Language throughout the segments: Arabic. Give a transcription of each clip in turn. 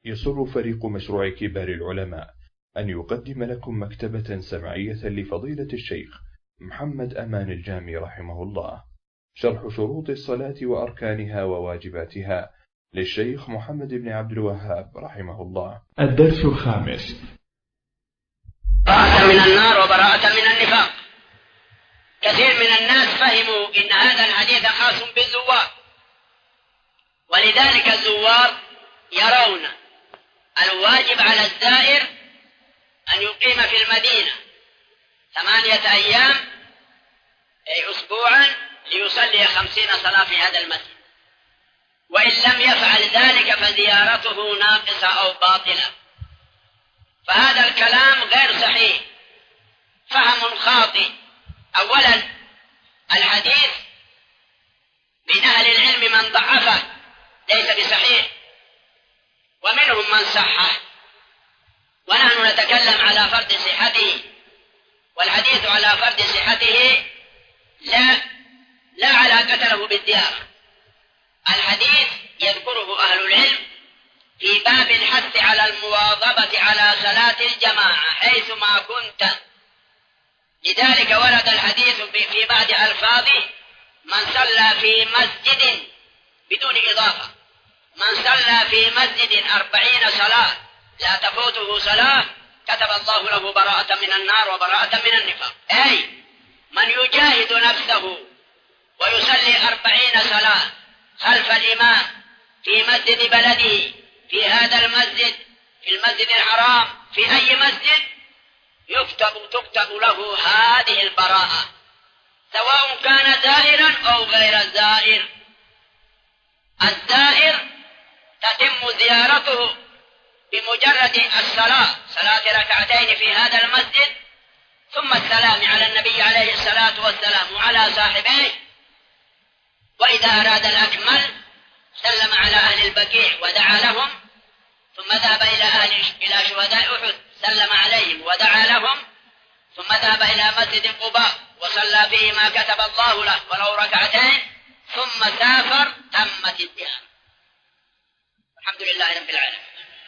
يسر فريق مشروع كبار العلماء أن يقدم لكم مكتبة سمعية لفضيلة الشيخ محمد أمان الجامي رحمه الله، شرح شروط الصلاة وأركانها وواجباتها للشيخ محمد بن عبد الوهاب رحمه الله. الدرس الخامس: براءة من النار وبراءة من النفاق. كثير من الناس فهموا إن هذا الحديث خاص بالزوار، ولذلك الزوار يرون الواجب على الزائر أن يقيم في المدينة 8 أيام أي أسبوعا ليصلي 50 صلاة في هذا المسجد، وإن لم يفعل ذلك فزيارته ناقصة أو باطلة. فهذا الكلام غير صحيح، فهم خاطئ. أولا الحديث من أهل العلم من ضعفه ليس بصحيح، ومنهم من صحه، ونحن نتكلم على فرض صحته، والحديث على فرض صحته لا علاقة له بالديار. الحديث يذكره أهل العلم في باب الحث على المواظبة على صلاة الجماعة حيث ما كنت، لذلك ورد الحديث في بعض ألفاظه: من صلى في مسجد بدون إضافة، من صلى في مسجد 40 صلاة لا تفوته صلاة كتب الله له براءة من النار وبراءة من النفاق. أي من يجاهد نفسه ويصلي 40 صلاة خلف الإمام في مسجد بلده، في هذا المسجد، في المسجد الحرام، في أي مسجد، تكتب له هذه البراءة، سواء كان زائرا أو غير زائر. الزائر تتم زيارته بمجرد الصلاة، صلاة ركعتين في هذا المسجد، ثم السلام على النبي عليه الصلاة والسلام وعلى صاحبيه، وإذا أراد الأكمل سلم على أهل البقيع ودعا لهم، ثم ذهب إلى شهداء أحد سلم عليهم ودعا لهم، ثم ذهب إلى مسجد قباء وصلى فيه ما كتب الله له ولو ركعتين، ثم سافر، تمت الديار. الحمد لله رب العالمين.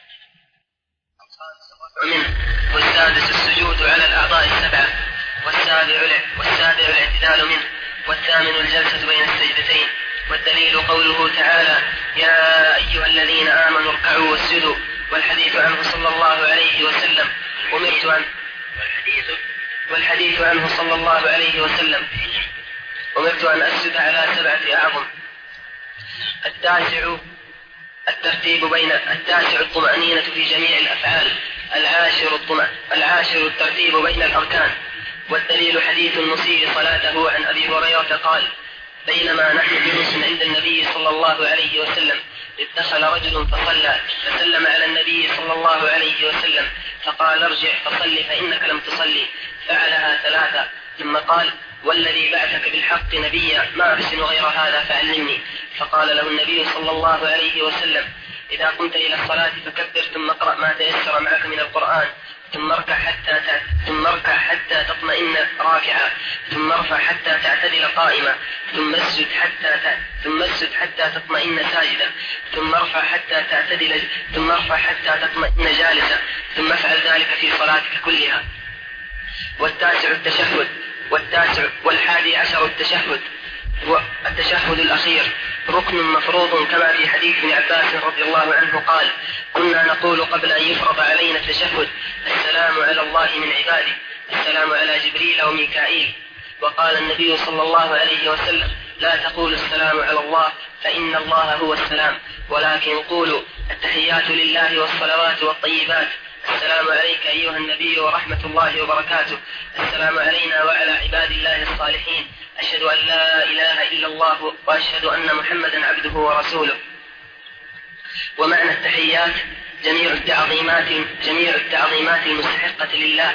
والسادس السجود على الأعضاء السبعة، والسابع الاعتدال منه، والثامن الجلسة بين السجدتين. والدليل قوله تعالى: يا أيها الذين آمنوا اركعوا واسجدوا، والحديث عنه صلى الله عليه وسلم: والحديث عنه صلى الله عليه وسلم: أمرت أن أسجد على 7 أعظم. التاسع الطمأنينة في جميع الأفعال. العاشر الترتيب بين الأركان. والدليل حديث المسيء صلاته عن أبي هريرة قال: بينما نحن جلوس عند النبي صلى الله عليه وسلم إذ دخل رجل فصلى، فسلم على النبي صلى الله عليه وسلم فقال: ارجع فصل فإنك لم تصلي. فعلها 3، ثم قال: والذي بعثك بالحق نبيا ما أحسن غير هذا فعلمني. فقال له النبي صلى الله عليه وسلم: إذا قمت إلى الصلاة فكبر، ثم اقرأ ما تيسر معك من القرآن، ثم اركع حتى تطمئن راكعا، ثم ارفع حتى تعتدل قائما، ثم اسجد حتى تطمئن ساجدا، ثم ارفع حتى تطمئن جالسا، ثم افعل ذلك في صلاتك كلها. والتاسع التشهد. والحادي عشر التشهد. والتشهد الأخير ركن مفروض، كما في حديث ابن عباس رضي الله عنه قال: كنا نقول قبل أن يفرض علينا التشهد: السلام على الله من عباده، السلام على جبريل وميكائيل. وقال النبي صلى الله عليه وسلم: لا تقولوا السلام على الله فإن الله هو السلام، ولكن قولوا التحيات لله والصلوات والطيبات، السلام عليك أيها النبي ورحمة الله وبركاته، السلام علينا وعلى عباد الله الصالحين، أشهد أن لا إله إلا الله وأشهد أن محمدا عبده ورسوله. ومعنى التحيات جميع التعظيمات المستحقة لله،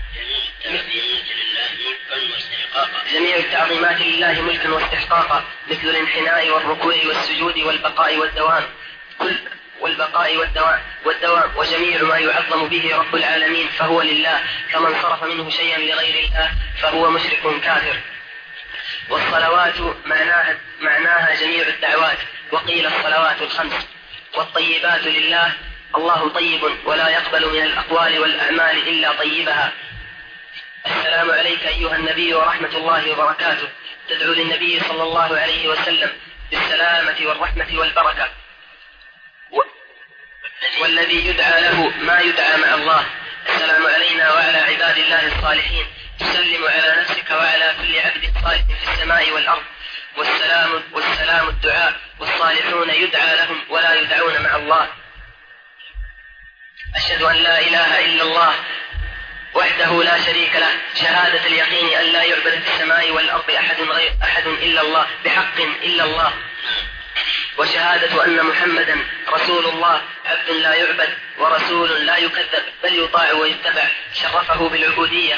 جميع التعظيمات لله ملكا واستحقاقا، مثل الانحناء والركوع والسجود والبقاء والدوام، وجميع ما يعظم به رب العالمين فهو لله، فمن صرف منه شيئا لغير الله فهو مشرك كافر. والصلوات معناها جميع الدعوات، وقيل الصلوات 5. والطيبات لله الله طيب ولا يقبل من الأقوال والأعمال إلا طيبها. السلام عليك أيها النبي ورحمة الله وبركاته. تدعو للنبي صلى الله عليه وسلم بالسلامة والرحمة والبركة، والذي يدعى له ما يدعى مع الله. السلام علينا وعلى عباد الله الصالحين. تسلم على نفسك وعلى كل عبد صالح في السماء والأرض. والسلام الدعاء، والصالحون يدعى لهم ولا يدعون مع الله. أشهد أن لا إله إلا الله وحده لا شريك له، شهادة اليقين أن لا يعبد في السماء والأرض أحد إلا الله بحق إلا الله، وشهادة أن محمدا رسول الله عبد لا يعبد ورسول لا يكذب بل يطاع ويتبع. شرفه بالعبودية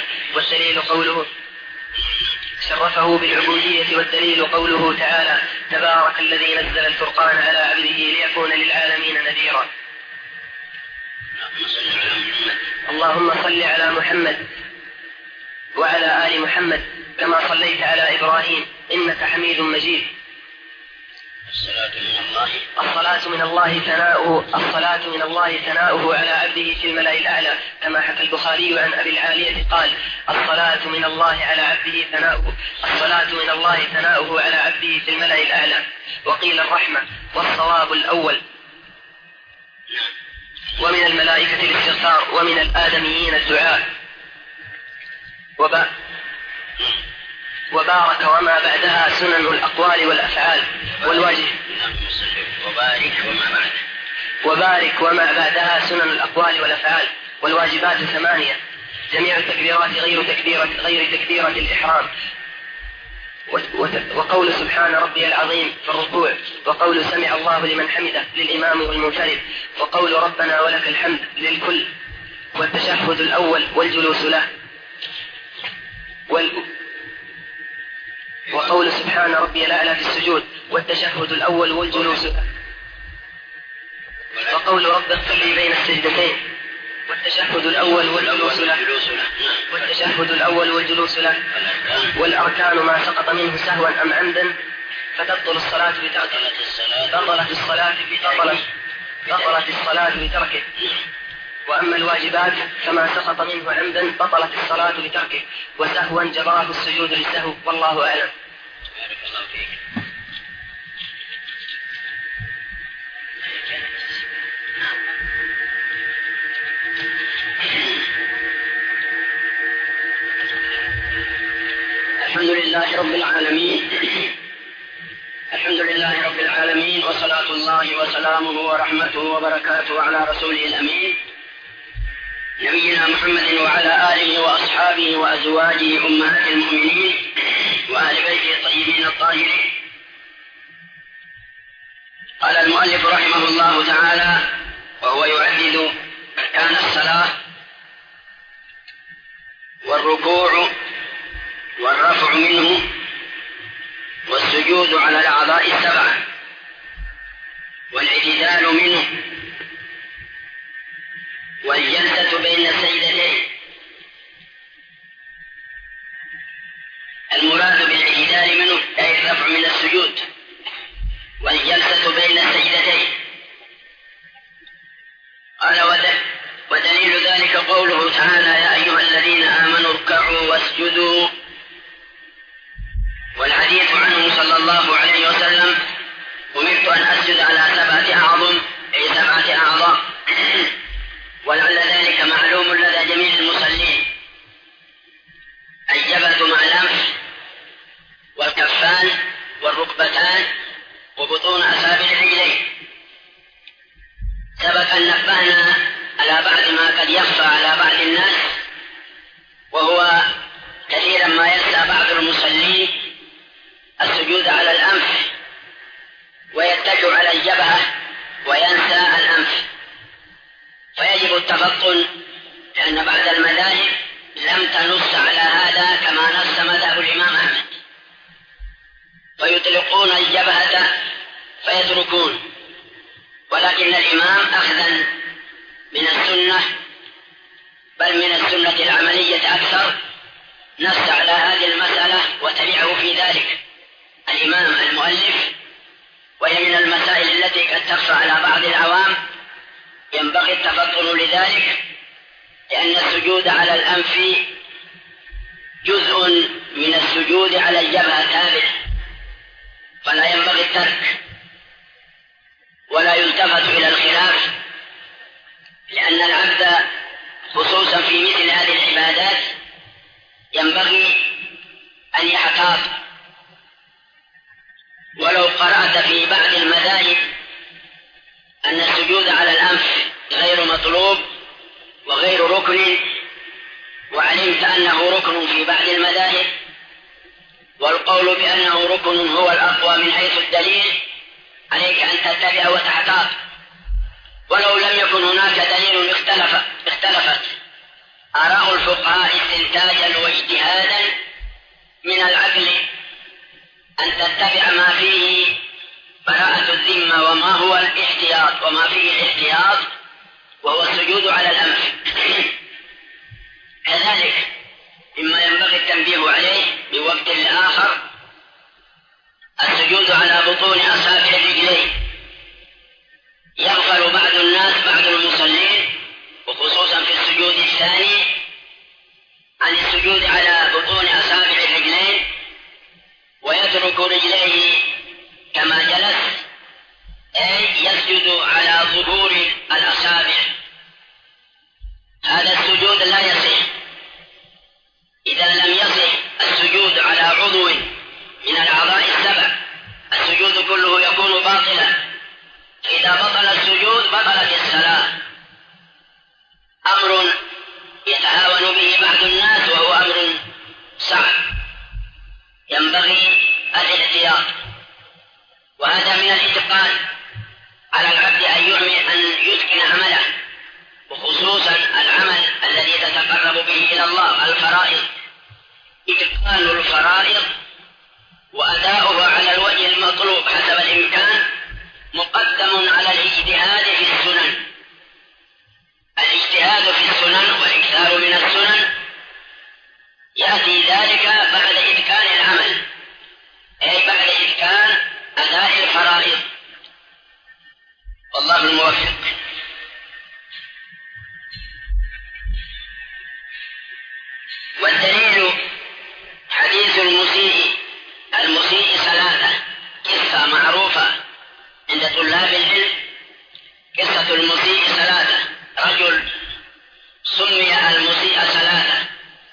والدليل قوله تعالى: تبارك الذي نزل الفرقان على عبده ليكون للعالمين نذيرا. اللهم صل على محمد وعلى آل محمد كما صليت على إبراهيم إنك حميد مجيد. الصلاة من الله ثناؤه على عبده في الملأ الأعلى، كما حكى البخاري عن أبي العالية قال: الصلاة من الله ثناؤه على عبده في الملأ الأعلى. وقيل الرحمة، والصواب الأول. ومن الملائكة الاستغفار، ومن الآدميين الدعاء. وبارك وما بعدها سنن الأقوال والأفعال والواجب. وبارك وما بعدها سنن الأقوال والأفعال والواجبات 8. جميع التكبيرات غير تكبيرة الإحرام. وقول سبحان ربي العظيم في الركوع، وقول سمع الله لمن حمده للإمام والمنفرد، وقول ربنا ولك الحمد للكل، والتشهد الأول والجلوس له، وقول سبحان ربي الأعلى في السجود، والتشهد الأول والجلوس له، وقول رب اغفر لي بين السجدتين، والتشهد الأول والجلوس له، والأركان ما سقط منه سهوا أم عمدا فتبطل الصلاة بتركه. بطلت الصلاة بتركه. وأما الواجبات فما سقط منه عمدا بطلت الصلاة بتركه، وسهوا جبره السجود للسهو، والله أعلم. بارك الله فيك. الحمد لله رب العالمين، وصلاة الله وسلامه ورحمته وبركاته على رسوله الأمين نبينا محمد وعلى آله وأصحابه وأزواجه أمهات المؤمنين وأهل بيته الطيبين الطاهرين. قال المؤلف رحمه الله تعالى وهو يعدد أركان الصلاة: والركوع والرفع منه، والسجود على الأعضاء 7، والاعتدال منه، والجلسة بين السجدتين. المراد بالاعتدال منه أي الرفع من السجود، والجلسة بين السجدتين. قال: ودليل ذلك قوله تعالى: يا أيها الذين آمنوا اركعوا واسجدوا. والحديث عنه صلى الله عليه وسلم: أمرت أن أسجد على 7 أعظم، أي 7 أعضاء. ولعل ذلك معلوم لدى جميع المصلين: الجبهة مع الأنف، والكفان، والركبتان، وبطون أصابع الرجلين. سبق أن نبهنا على بعض ما قد يخفى على بعض الناس، وهو كثيرا ما ينسى بعض المصلين السجود على الأنف، ويتجه على الجبهة وينسى الأنف، فيجب التفطن، لأن بعض المذاهب لم تنص على هذا كما نص مذهب الإمام أحمد، فيطلقون الجبهة فيتركون. ولكن الإمام أخذا من السنة، بل من السنة العملية أكثر، نص على هذه المسألة وتبعه في ذلك الإمام المؤلف. وهي من المسائل التي قد تخفى على بعض العوام، ينبغي ينبغي التفطن لذلك، لأن السجود على الأنف جزء من السجود على الجبهة تابع، فلا ينبغي الترك ولا يلتفت إلى الخلاف، لأن العبد خصوصا في مثل هذه العبادات ينبغي أن يحتاط. ولو قرأت في بعض المذاهب أن السجود على الأنف غير مطلوب وغير ركن، وعلمت أنه ركن في بعض المذاهب، والقول بأنه ركن هو الأقوى من حيث الدليل، عليك أن تتبع وتحتاط. ولو لم يكن هناك دليل اختلفت آراء الفقهاء استنتاجا واجتهادا من العقل أن تتبع ما فيه براءة الذمة وما هو الاحتياط وما فيه الاحتياط، وهو السجود على الأنف. كذلك مما ينبغي التنبيه عليه بوقت لآخر السجود على بطون أصابع الرجلين. يغفل بعض الناس، بعض المصلين وخصوصا في السجود الثاني، عن السجود على بطون أصابع الرجلين، ويترك رجليه كما جلس، أي يسجد على ظهور الأصابع. هذا السجود لا يصح. إذا لم يصح السجود على عضو من الأعضاء السبع، السجود كله يكون باطلا. إذا بطل السجود بطلت الصلاة. أمر يتهاون به بعض الناس وهو أمر صعب، ينبغي الاحتياط. وهذا من الاتقان على العبد أن يتقن عمله، وخصوصا العمل الذي تتقرب به إلى الله، الفرائض. إتقان الفرائض وأداؤها على الوجه المطلوب حسب الإمكان مقدم على الاجتهاد في السنن. الاجتهاد في السنن والإكثار من السنن يأتي ذلك بعد إتقان العمل، أي بعد إتقان أداء الفرائض. والله الموفق. والدليل حديث المسيء صلاته، قصة معروفة عند طلاب العلم. قصة المسيء صلاته، رجل سمي المسيء صلاته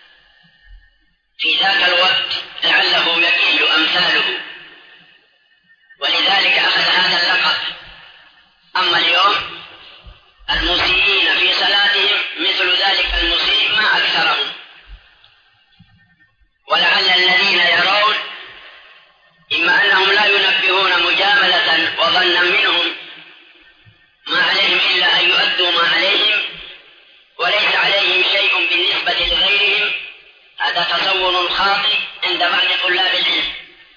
في ذاك الوقت لعله يكيل أمثاله، ولذلك أخذ هذا اللقب. أما اليوم المسيئين في صلاتهم مثل ذلك المسيء ما أكثرهم. ولعل الذين يرون إما أنهم لا ينبهون مجاملة وظنا منهم ما عليهم إلا أن يؤدوا ما عليهم وليس عليهم شيء بالنسبة لغيرهم. هذا تصور خاطئ عند بعض طلاب العلم،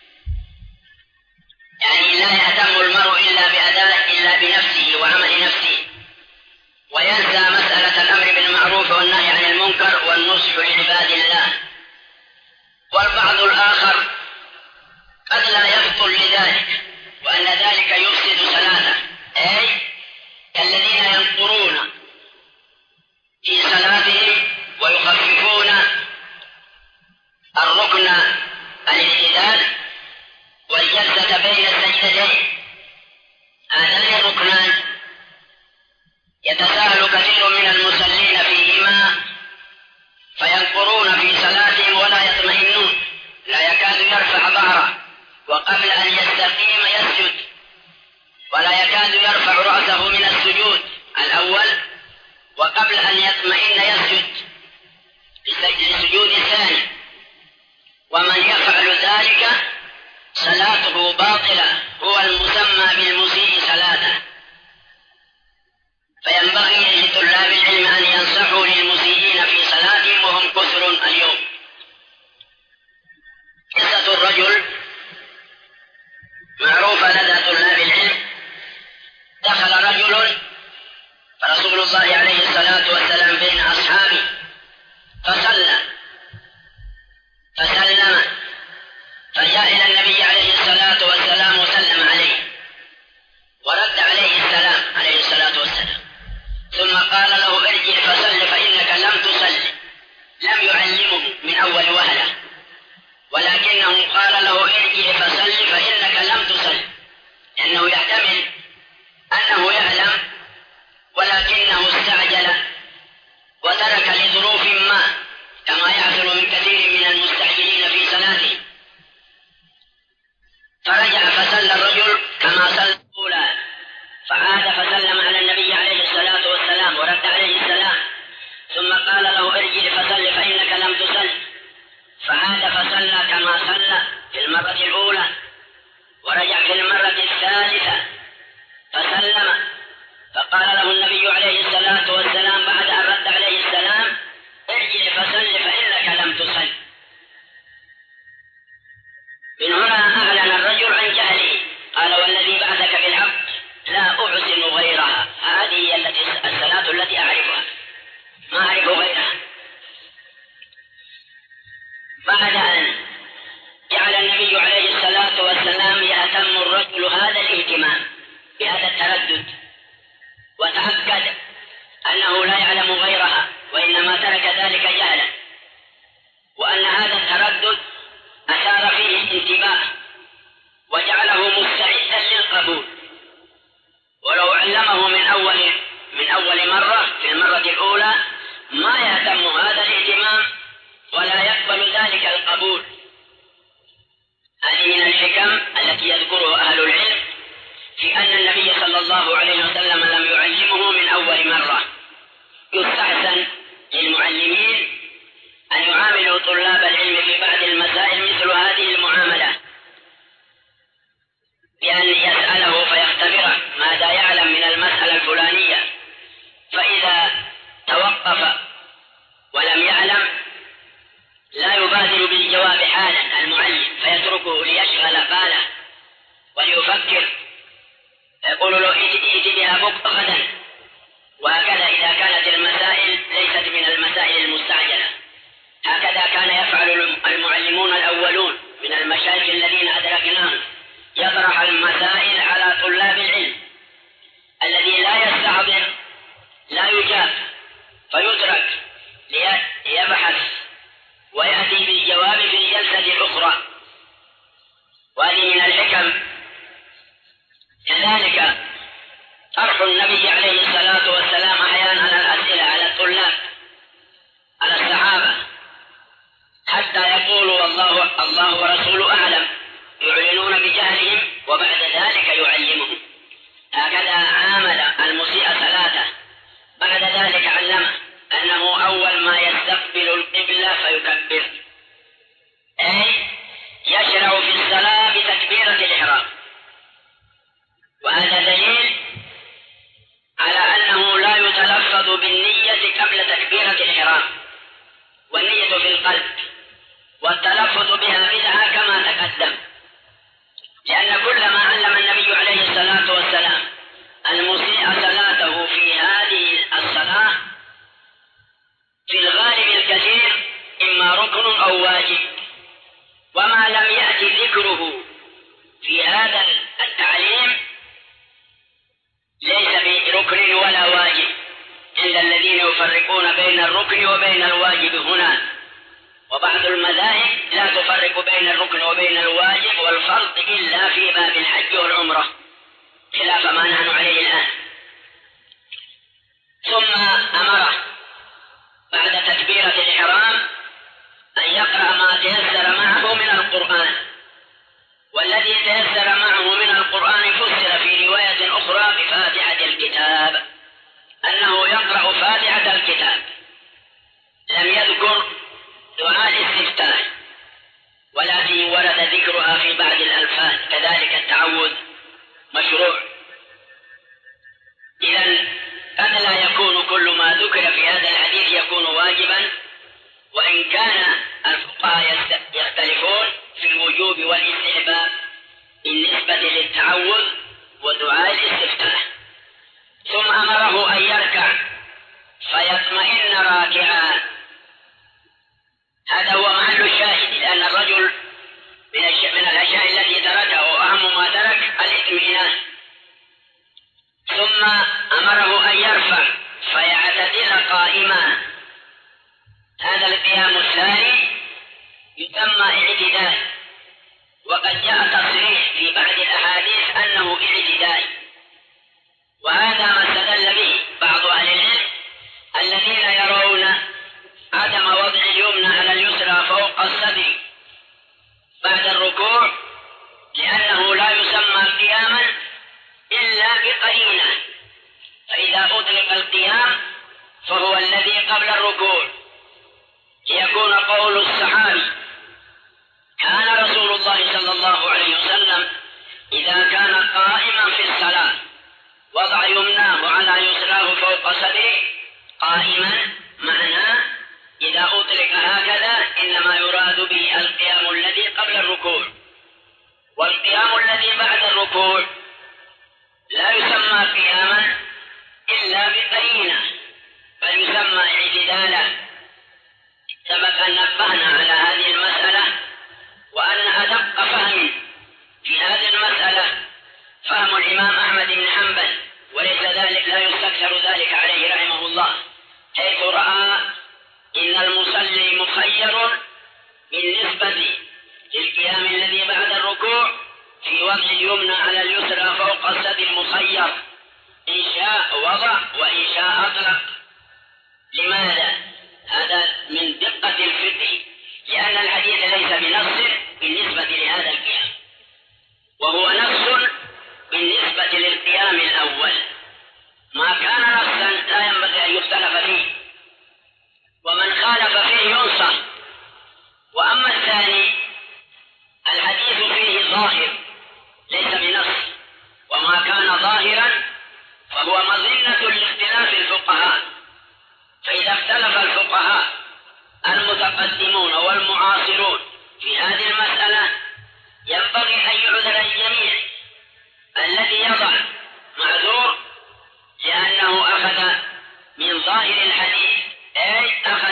يعني لا يهتم المرء إلا بنفسه وعمل نفسه، وينسى مسألة الأمر بالمعروف والنهي عن المنكر والنصح لعباد الله. والبعض الآخر قد لا يبطل لذلك، وأن ذلك يفسد صلاته، أي الذين ينقرون في صلاتهم ويخففون الركن الاعتدال والجلسة بين السجدتين. هذان الركنان يتساهل كثير من المصلين فيهما فينقرون في صلاتهم ولا يطمئنون، لا يكاد يرفع ظهره، وقبل أن يستقيم يسجد، ولا يكاد يرفع رأسه من السجود الأول، وقبل أن يطمئن يسجد للسجود الثاني. ومن يفعل ذلك صلاته باطلة، هو المسمى بالمسيء صلاته. فينبغي لطلاب العلم أن ينصحوا للمسيئين في صلاتهم وهم كثر اليوم. قصة الرجل معروفة لدى طلاب العلم. دخل رجل فرسول الله عليه الصلاة والسلام بين أصحابه فصلى فسلم، فجاء إلى النبي عليه الصلاة والسلام وسلم عليه ورد عليه السلام عليه الصلاة والسلام، ثم قال له ارجع فصل فإنك لم تصل، لم يعلمه من أول وهلة، ولكنه قال له ارجع فصل فإنك لم تصل، لأنه يحتمل أنه يعلم ولكنه استعجل وترك لظروف ما، كما يحصل من كثير من المستعجلين في صلاته. فرجع فصلى الرجل كما صلى الأولى، فعاد فسلم على النبي عليه الصلاة والسلام ورد عليه السلام، ثم قال له ارجع فصل فإنك لم تصل، فعاد فصلى كما صلى في المرة الأولى، ورجع في المرة الثالثة فسلم، فقال له النبي عليه الصلاة والسلام بعد أن رد عليه السلام ارجع فصل فإنك لم تصل. من هنا أعلن الرجل عن جهله، قال والذي بعثك بالحق لا أحسن غيرها، هذه هي الصلاة التي أعرفها، ما أعرف غيرها. بعد أن جعل النبي عليه الصلاة والسلام يهتم الرجل هذا الاهتمام بهذا التردد، وتأكد أنه لا يعلم غيرها وإنما ترك ذلك جهلا، وأن هذا التردد أثار فيه الانتباه وجعله مستعدا للقبول، ولو علمه من أول مرة في المرة الأولى ما يهتم هذا الاهتمام ولا يقبل ذلك القبول. هذه من الحكم التي يذكرها أهل العلم في أن النبي صلى الله عليه وسلم لم يعلمه من أول مرة. يستحسن للمعلمين أن يعاملوا طلاب العلم في بعض المسائل مثل هذه المعاملة، بأن يسأله فيختبره ماذا يعلم من المسألة الفلانية، فإذا توقف ولم يعلم لا يبادر بالجواب حالا المعلم، فيتركه ليشغل باله وليفكر، فيقول له ائت بها بكرة غدا. وهكذا إذا كانت المسائل ليست من المسائل المستعجلة، هكذا كان يفعل المعلمون الأولون من المشايخ الذين أدركناهم، يطرح المسائل على طلاب العلم الذي لا يستحضر لا يجاب، فيترك ليبحث ويأتي بالجواب في الجلسة الأخرى، وهذه من الحكم. كذلك طرح النبي عليه الصلاة والسلام أحيانا الأسئلة على الطلاب على الصحابة حتى يقولوا الله ورسوله أعلم، يعلنون بجهلهم وبعد ذلك يعلمهم. هكذا عامل المسيء صلاته، بعد ذلك علمه أنه أول ما يستقبل القبلة فيكبر، أي يشرع في الصلاة بتكبيرة الإحرام، وهذا دليل على أنه لا يتلفظ بالنية قبل تكبيرة الإحرام، والنية في القلب، والتلفظ بها بدعة كما تقدم، لأن كل ما علم النبي عليه الصلاة والسلام المسيء صلاته في هذه الصلاة في الغالب الكثير إما ركن أو واجب، وما لم يأتي ذكره في هذا التعليم ليس بركن ولا واجب عند الذين يفرقون بين الركن وبين الواجب هنا. وبعض المذاهب لا تفرق بين الركن وبين الواجب والفرض إلا في باب الحج والعمرة، خلاف ما نحن عليه الآن. ثم أمره بعد تكبيرة الإحرام أن يقرأ ما تيسر معه من القرآن، والذي تيسر معه من القرآن فسر في رواية أخرى بفاتحة الكتاب، أنه يقرأ فاتحة الكتاب. لم يذكر دعاء الاستفتاح، ولكن ورد ذكرها في بعض الألفاظ، كذلك التعوذ مشروع. إذن قد لا يكون كل ما ذكر في هذا الحديث يكون واجبا، وإن كان الفقهاء يختلفون في الوجوب والاستحباب بالنسبة للتعوذ ودعاء الاستفتاح. ثم أمره أن يركع فيطمئن راكعا، هذا هو محل الشاهد، لأن الرجل من الأشياء التي تركها وأهم ما ترك الاطمئنان. ثم أمره أن يرفع قائما. هذا القيام الثاني يسمى اعتدال، وقد جاء تصريح في بعض الأحاديث أنه اعتدال، وهذا ما استدل به بعض أهل العلم الذين يرون عدم وضع اليمنى على اليسرى فوق الصدر بعد الركوع لأنه لا يسمى قياما إلا بقرينة، فإذا أطلق القيام فهو الذي قبل الركوع، ليكون قول الصحابي كان رسول الله صلى الله عليه وسلم إذا كان قائما في الصلاة وضع يمناه على يسراه فوق صدره قائما، معناه إذا أطلق هكذا إنما يراد به القيام الذي قبل الركوع، والقيام الذي بعد الركوع لا يسمى قياما إلا بقرينة بل يسمى اعتدالا. سبق أن نبهنا على هذه المسألة، وأن أدق فهم في هذه المسألة فهم الإمام أحمد بن حنبل، وليس ذلك لا يستكثر ذلك عليه رحمه الله، حيث رأى إن المصلي مخير بالنسبة للقيام الذي بعد الركوع في وضع اليمنى على اليسرى فوق الصدر مخير، إن شاء وضع وإن شاء أطلق. لماذا؟ هذا من دقة الفقه، لأن الحديث ليس بنص بالنسبة لهذا القيام، وهو نص بالنسبة للقيام الأول. ما كان نصا لا ينبغي أن يختلف فيه، ومن خالف فيه ينصح. وأما الثاني الحديث فيه ظاهر ليس بنص، وما كان ظاهرا فهو مظنة لاختلاف الفقهاء، فإذا اختلف الفقهاء المتقدمون والمعاصرون في هذه المسألة ينبغي أن يعذر الجميع. الذي يضع معذور لأنه أخذ من ظاهر الحديث، أي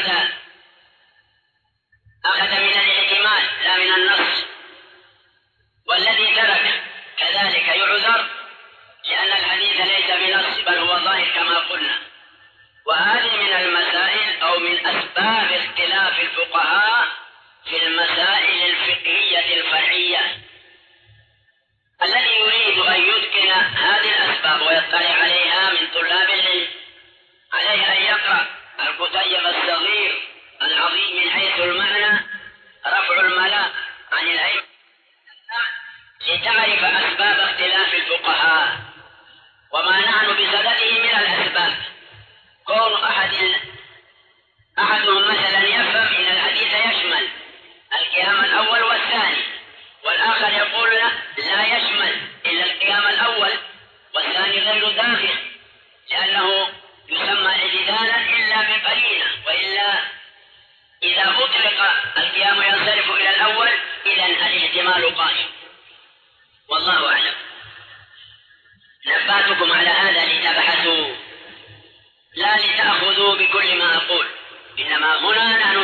أخذ من الاحتمال لا من النص، والذي ترك كذلك يعذر لأن الحديث ليس بنص بل هو ظاهر كما قلنا. وهذه من المسائل أو من أسباب اختلاف الفقهاء في المسائل الفقهية الفرعية. الذي يريد أن يتقن هذه الأسباب ويطلع عليها من طلاب العلم عليه أن يقرأ الكتيب الصغير العظيم من حيث المعنى رفع الملاء عن الأئمة لتعرف أسباب اختلاف الفقهاء وما نحن بصدده من الأسباب. كون أحدهم مثلا يفهم إن الحديث يشمل القيام الأول والثاني، والآخر يقول لا يشمل إلا القيام الأول والثاني غير داخل، لأنه يسمى اعتدالا إلا بقرينة، وإلا إذا أطلق القيام ينصرف إلى الأول إذن الاحتمال قائم. والله أعلم. نبهتكم على هذا لتبحثوا لا لتأخذوا بكل ما أقول، إنما هنا نحن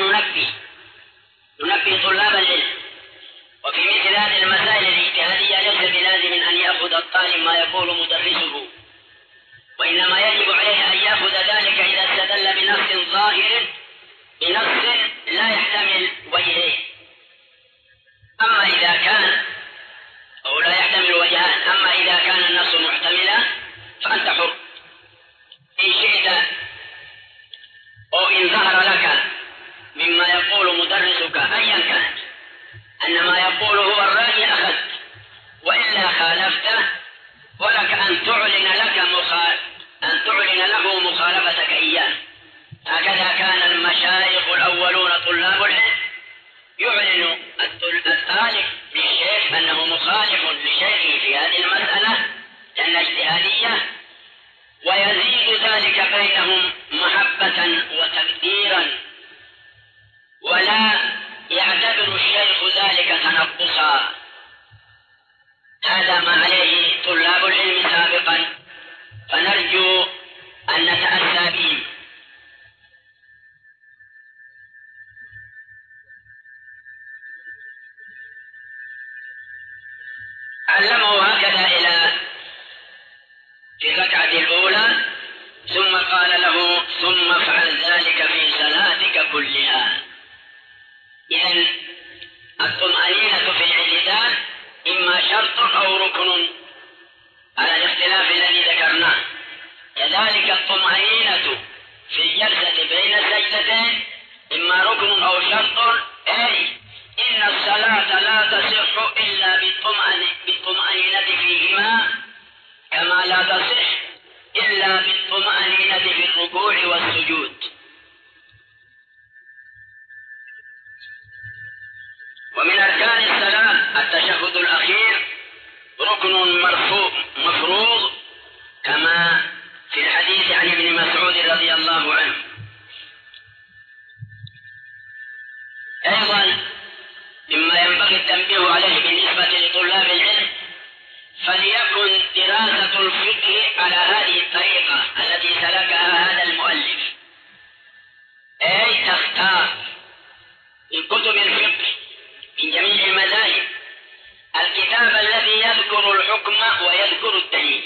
ننبه طلاب العلم. وفي مثل هذه المسائل الاجتهادية ليس بلازم أن يأخذ الطالب ما يقول مدرسه، وإنما يجب عليه أن يأخذ ذلك إذا استدل بنص ظاهر بنص لا يحتمل وجهين. أما إذا كان أو لا يحتمل وجهان، أما إذا كان النص محتملا فأنت حر إن شئت أو إن ظهر لك مما يقول مدرسك أيا كان أن ما يقول هو الرأي أخذت، وإلا خالفته ولك أن تعلن له مخالفتك إياه. هكذا كان المشايخ الأولون طلاب العلم يعلن الطالب للشيخ أنه مخالف لشيخه في هذه المسألة لأن اجتهادية، ويزيد ذلك بينهم محبة وتقديرا، ولا يعتبر الشيخ ذلك تنقصا. هذا ما عليه طلاب العلم سابقا، فنرجو أن نتأسى بهم. علمه هكذا في الركعة الأولى، ثم قال له ثم ثم افعل ذلك في صلاتك كلها. إذن الطمأنينة في الاعتدال إما شرط أو ركن على الاختلاف الذي ذكرناه. كذلك الطمأنينة في الجلسة بين السجدتين إما ركن أو شرط، أي إن الصلاة لا تصح إلا بالطمأنينة فيهما، كما لا تصح إلا بالطمأنينة في الركوع والسجود. ومن أركان الصلاة التشهد الأخير ركن مفروض، كما في الحديث عن ابن مسعود رضي الله عنه. أيضا مما ينبغي التنبيه عليه بالنسبة لطلاب العلم فليكن دراسة الفقه على هذه الطريقة التي سلكها هذا المؤلف، أي تختار من كتب الفقه من جميع المذاهب الكتاب الذي يذكر الحكم ويذكر الدليل.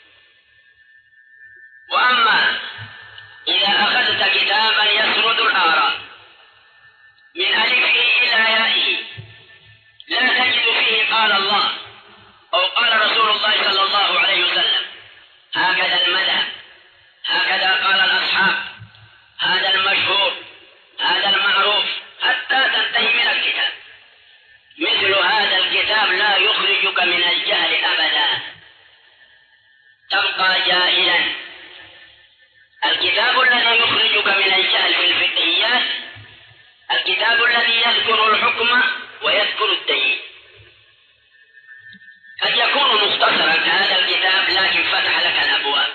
وأما إذا أخذت كتابا يسرد الآراء من ألفه إلى يائه لا تجد فيه قال الله أو قال رسول الله صلى الله عليه وسلم، هكذا المذهب، هكذا قال الأصحاب، هذا المشهور، هذا المعروف، حتى تنتهي من الكتاب، مثل هذا الكتاب لا يخرجك من الجهل أبدا، تبقى جاهلا. الكتاب الذي يخرجك من الجهل في الفقهيات الكتاب الذي يذكر الحكم ويذكر الدليل. قد يكون مختصرا هذا الكتاب لكن فتح لك الأبواب،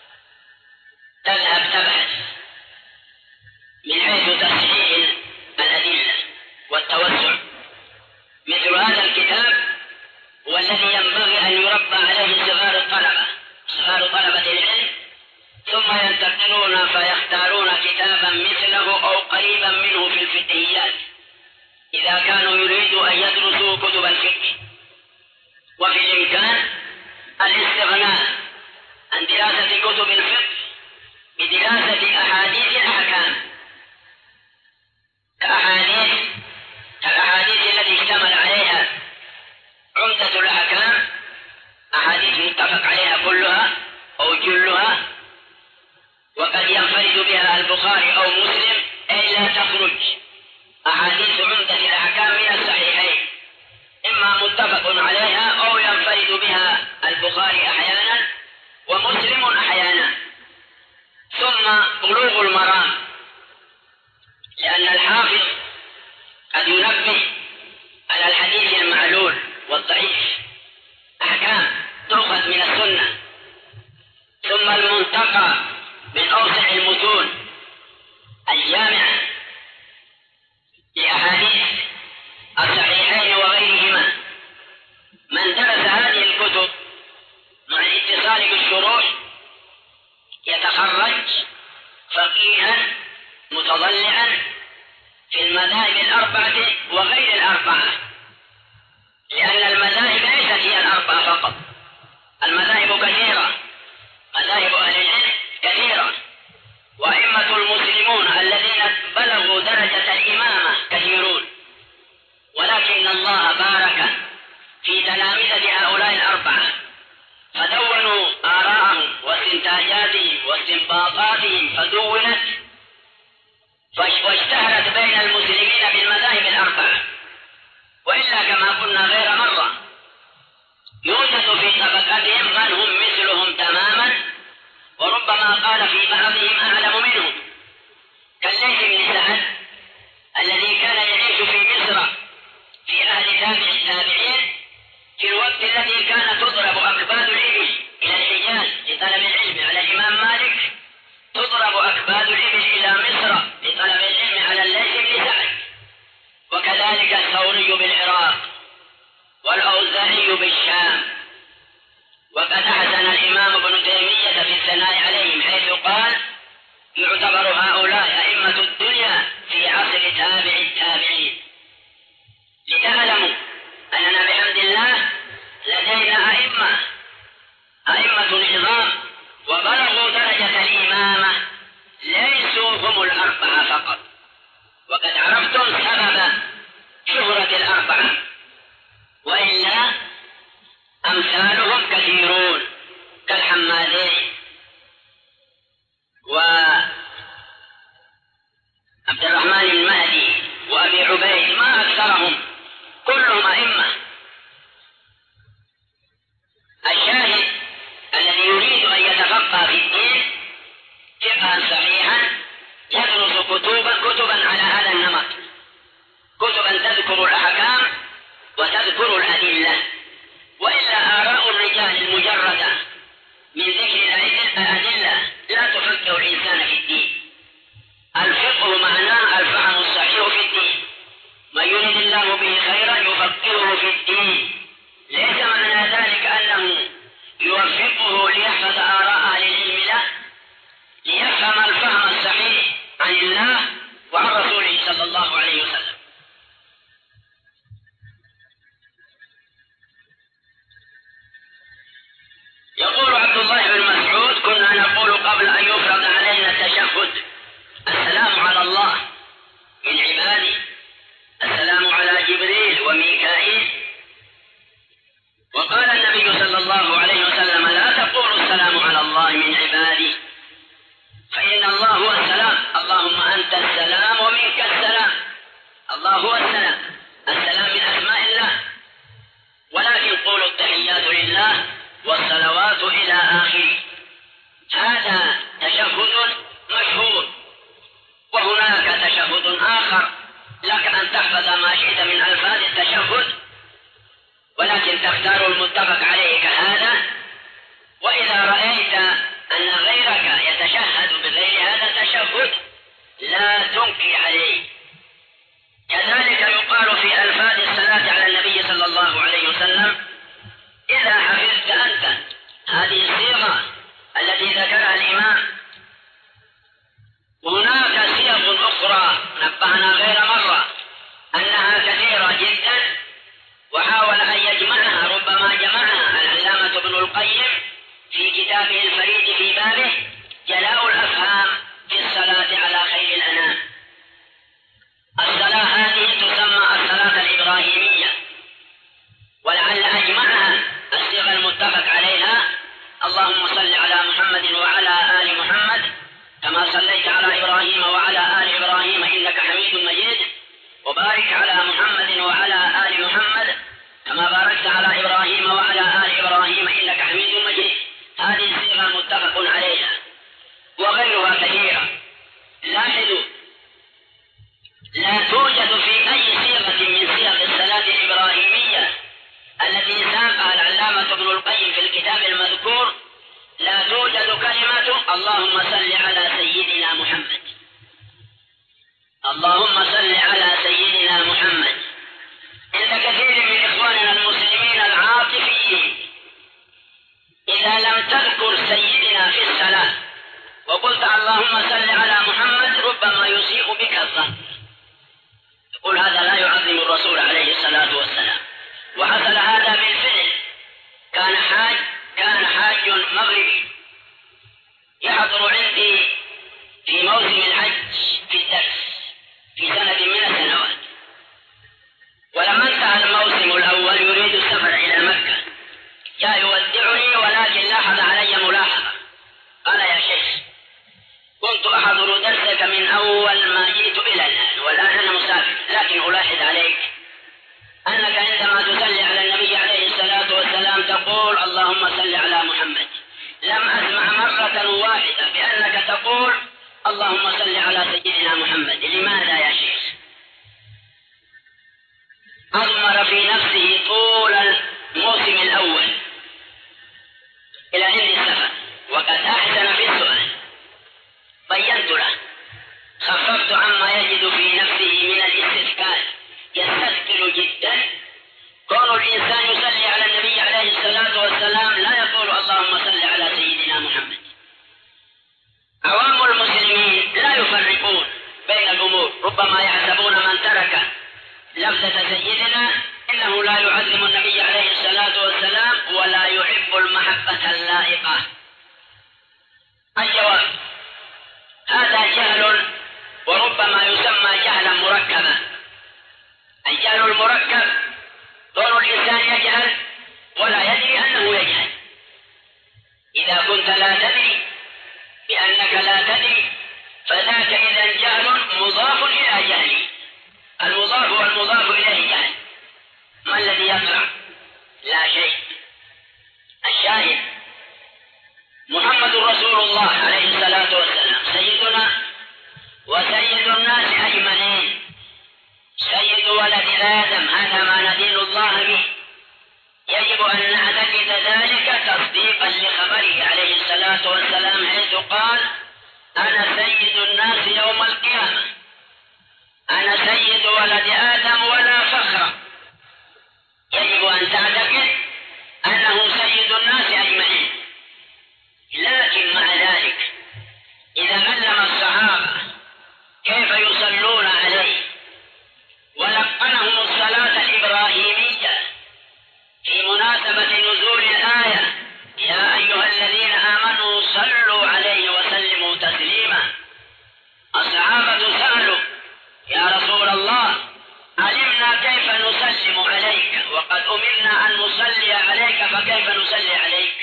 تذهب تبحث من حيث تصحيح الأدلة والتوسع. مثل هذا الكتاب هو الذي ينبغي أن يربى عليه صغار طلبة العلم، ثم ينتقلون فيختارون كتابا مثله أو قريبا منه في الفقهيات إذا كانوا يريدوا أن يدرسوا كتب الفقه. وفي الإمكان الاستغناء عن دراسة كتب الفقه بدراسة أحاديث الأحكام، كأحاديث التي اشتمل عليها عمدة الأحكام، أحاديث متفق عليها كلها أو جلها، وقد ينفرد بها البخاري أو مسلم، أي لا تخرج أحاديث عمدة الأحكام من الصحيحين، إما متفق عليها أو ينفرد بها البخاري أحيانا ومسلم أحيانا. ثم بلوغ المرام، لأن الحافظ قد ينبه على الحديث المعلول والضعيف، أحكام تؤخذ من السنة. ثم المنتقى من أوسع المتون الجامعة لأحاديث الصحيحين وغيرهما. من درس هذه الكتب مع الاتصال بالشروح يتخرج فقيها متضلعا في المذاهب الأربعة وغير الأربعة، لأن المذاهب ليست هي الأربعة فقط، المذاهب كثيرة، مذاهب أهل العلم كثيرة، وأئمة المسلمون الذين بلغوا درجة الإمامة كثيرون، ولكن الله بارك في تلامذة هؤلاء الأربعة فدونوا آراءهم واستنتاجاتهم واستنباطاتهم فدونت واشتهرت بين المسلمين بالمذاهب الأربعة. وإلا كما قلنا غير مرة يوجد في طبقتهم من هم مثلهم تماما، وربما قال في بعضهم أعلم منهم، كالليث بن سعد الذي كان يعيش في مصر في أهل تابع التابعين في الوقت الذي كان تضرب أكباد الإبل إلى الحجاز لطلب العلم على الإمام مالك، تضرب أكباد الإبل إلى مصر لطلب العلم على الليث بن سعد، وكذلك الثوري بالعراق والأوزاعي بالشام. وقد أحسن الإمام ابن تيمية في الثناء عليهم حيث قال: يعتبر هؤلاء أئمة الدنيا في عصر تابع التابعين. لتعلموا أننا بحمد الله لدينا أئمة عظام وبلغوا درجة الإمامة، ليسوا هم الأربعة فقط، وقد عرفتم سبب شهرة الأربعة، وإلا أمثالهم كثيرون كالحمادين وعبد الرحمن المهدي وأبي عبيد، ما أكثرهم، كلهم أئمة. الشاهد الذي يريد أن يتفقه في الدين فقها صحيحا يدرس كتبا على هذا النمط، كتبا تذكر الأحكام وتذكر الأدلة، وإلا آراء الرجال المجردة من ذكر الأدلة لا تفقه الإنسان في الدين. الفقه معناه الفهم الصحيح في الدين، من يريد الله به خيرا يفقهه في الدين، ليس معنى ذلك أنه يوفقه ليحفظ آراء أهل العلم، لا، ليفهم الفهم الصحيح عن الله وعن رسوله صلى الله عليه وسلم. يقول عبد الله بن مسعود: كنا نقول قبل أن يفرض علينا التشهد: السلام على الله من عباده، السلام على جبريل وميكائيل. وقال النبي صلى الله عليه وسلم: لا تقولوا السلام على الله من عباده، فإن الله هو السلام، اللهم أنت السلام ومنك السلام. الله هو السلام، السلام من أسماء الله، ولكن قولوا التحيات لله والصلوات إلى آخره. هذا تشهد مشهور، وهناك تشهد آخر لك أن تحفظ ما شئت من ألفاظ التشهد، ولكن تختار المتفق عليه كهذا. وإذا رأيت أن غيرك يتشهد بغير هذا التشهد لا تنكر عليه. كذلك يقال في ألفاظ الصلاة على النبي صلى الله عليه وسلم: إذا حفظت أنت هذه الصيغة التي ذكرها الإمام. وهناك صيغ أخرى نبهنا غير مرة أنها كثيرة جدا، وحاول أن يجمعها، ربما جمعها العلامة ابن القيم في كتابه الفريد في بابه جلاء الأفهام في الصلاة على خير الأنام. الصلاة هذه تسمى الصلاة الإبراهيمية، ولعل أجمعها الصيغة المتفق عليها: اللهم صل على محمد وعلى آل محمد كما صليت على إبراهيم وعلى آل إبراهيم إنك حميد مجيد، وبارك على محمد وعلى آل محمد كما باركت على إبراهيم وعلى آل إبراهيم إنك حميد مجيد. هذه الصيغة متفق عليها، وغيرها كثيرة. لاحظوا، لا توجد في أي صيغة من صيغ الصلاة الإبراهيمية التي ساقها العلامة ابن القيم في الكتاب المذكور، لا توجد كلمة اللهم صل على سيدنا محمد. اللهم صل على سيدنا محمد. عند كثير من إخواننا المسلمين العاطفيين إذا لم تذكر سيدنا في الصلاة وقلت اللهم صل على محمد ربما يسيء بك الظن، يقول هذا لا يعظم الرسول عليه الصلاة والسلام. وحصل هذا بالفعل. كان حاج مغربي يحضر عندي في موسم الحج في الدرس في سنة من السنوات، ولما انتهى الموسم الأول يريد السفر إلى مكة، جاء يودعني ولكن لاحظ علي ملاحظة. قال: يا شيخ، كنت أحضر درسك من أول ما جئت إلى الآن، والآن أنا مسافر، لكن ألاحظ عليك أنك عندما تصلي على النبي عليه الصلاة والسلام تقول اللهم صل على محمد. لم أسمع مرة واحدة بأنك تقول اللهم صل على سيدنا محمد. لماذا يا شيخ؟ أضمر في نفسه طول الموسم الأول إلى عند السفر، وقد أحسن في السؤال. بينت له، خففت عما يجد في نفسه من الاستثقال، يستثقل جدا كون الإنسان يصلي على النبي عليه الصلاة والسلام لا يقول اللهم صل على سيدنا محمد. عوام المسلمين لا يفرقون بين الأمور، ربما يحسبون من ترك لفظة سيدنا إنه لا يعظم النبي عليه الصلاة والسلام ولا يحب المحبة اللائقة. الجواب: هذا جهل وربما يسمى جهلا مركبا. الجهل المركب كون الإنسان يجهل ولا يدري أنه يجهل. إذا كنت لا تدري بأنك لا تدري فذاك إذا جهل مضاف إلى جهل. المضاف والمضاف إليه جهل. ما الذي يقع؟ لا شيء. الشاهد محمد رسول الله عليه الصلاة والسلام سيدنا وسيد الناس أجمعين، سيد ولد آدم، هذا ما ندين الله به. يجب أن نعتقد ذلك تصديقا لخبره عليه الصلاة والسلام حيث قال: أنا سيد الناس يوم القيامة، أنا سيد ولد آدم ولا فخر. يجب أن تعتقد أنه سيد الناس أجمعين. لكن مع ذلك إذا علم الصحابة كيف يصلون عليه ولقنهم الصلاة الإبراهيمية في مناسبة نزول الآية: يا أيها الذين آمنوا صلوا عليه وسلموا تسليما، الصحابة سألوا: يا رسول الله، علمنا كيف نسلم عليك وقد أمرنا أن نصلي عليك، فكيف نصلي عليك؟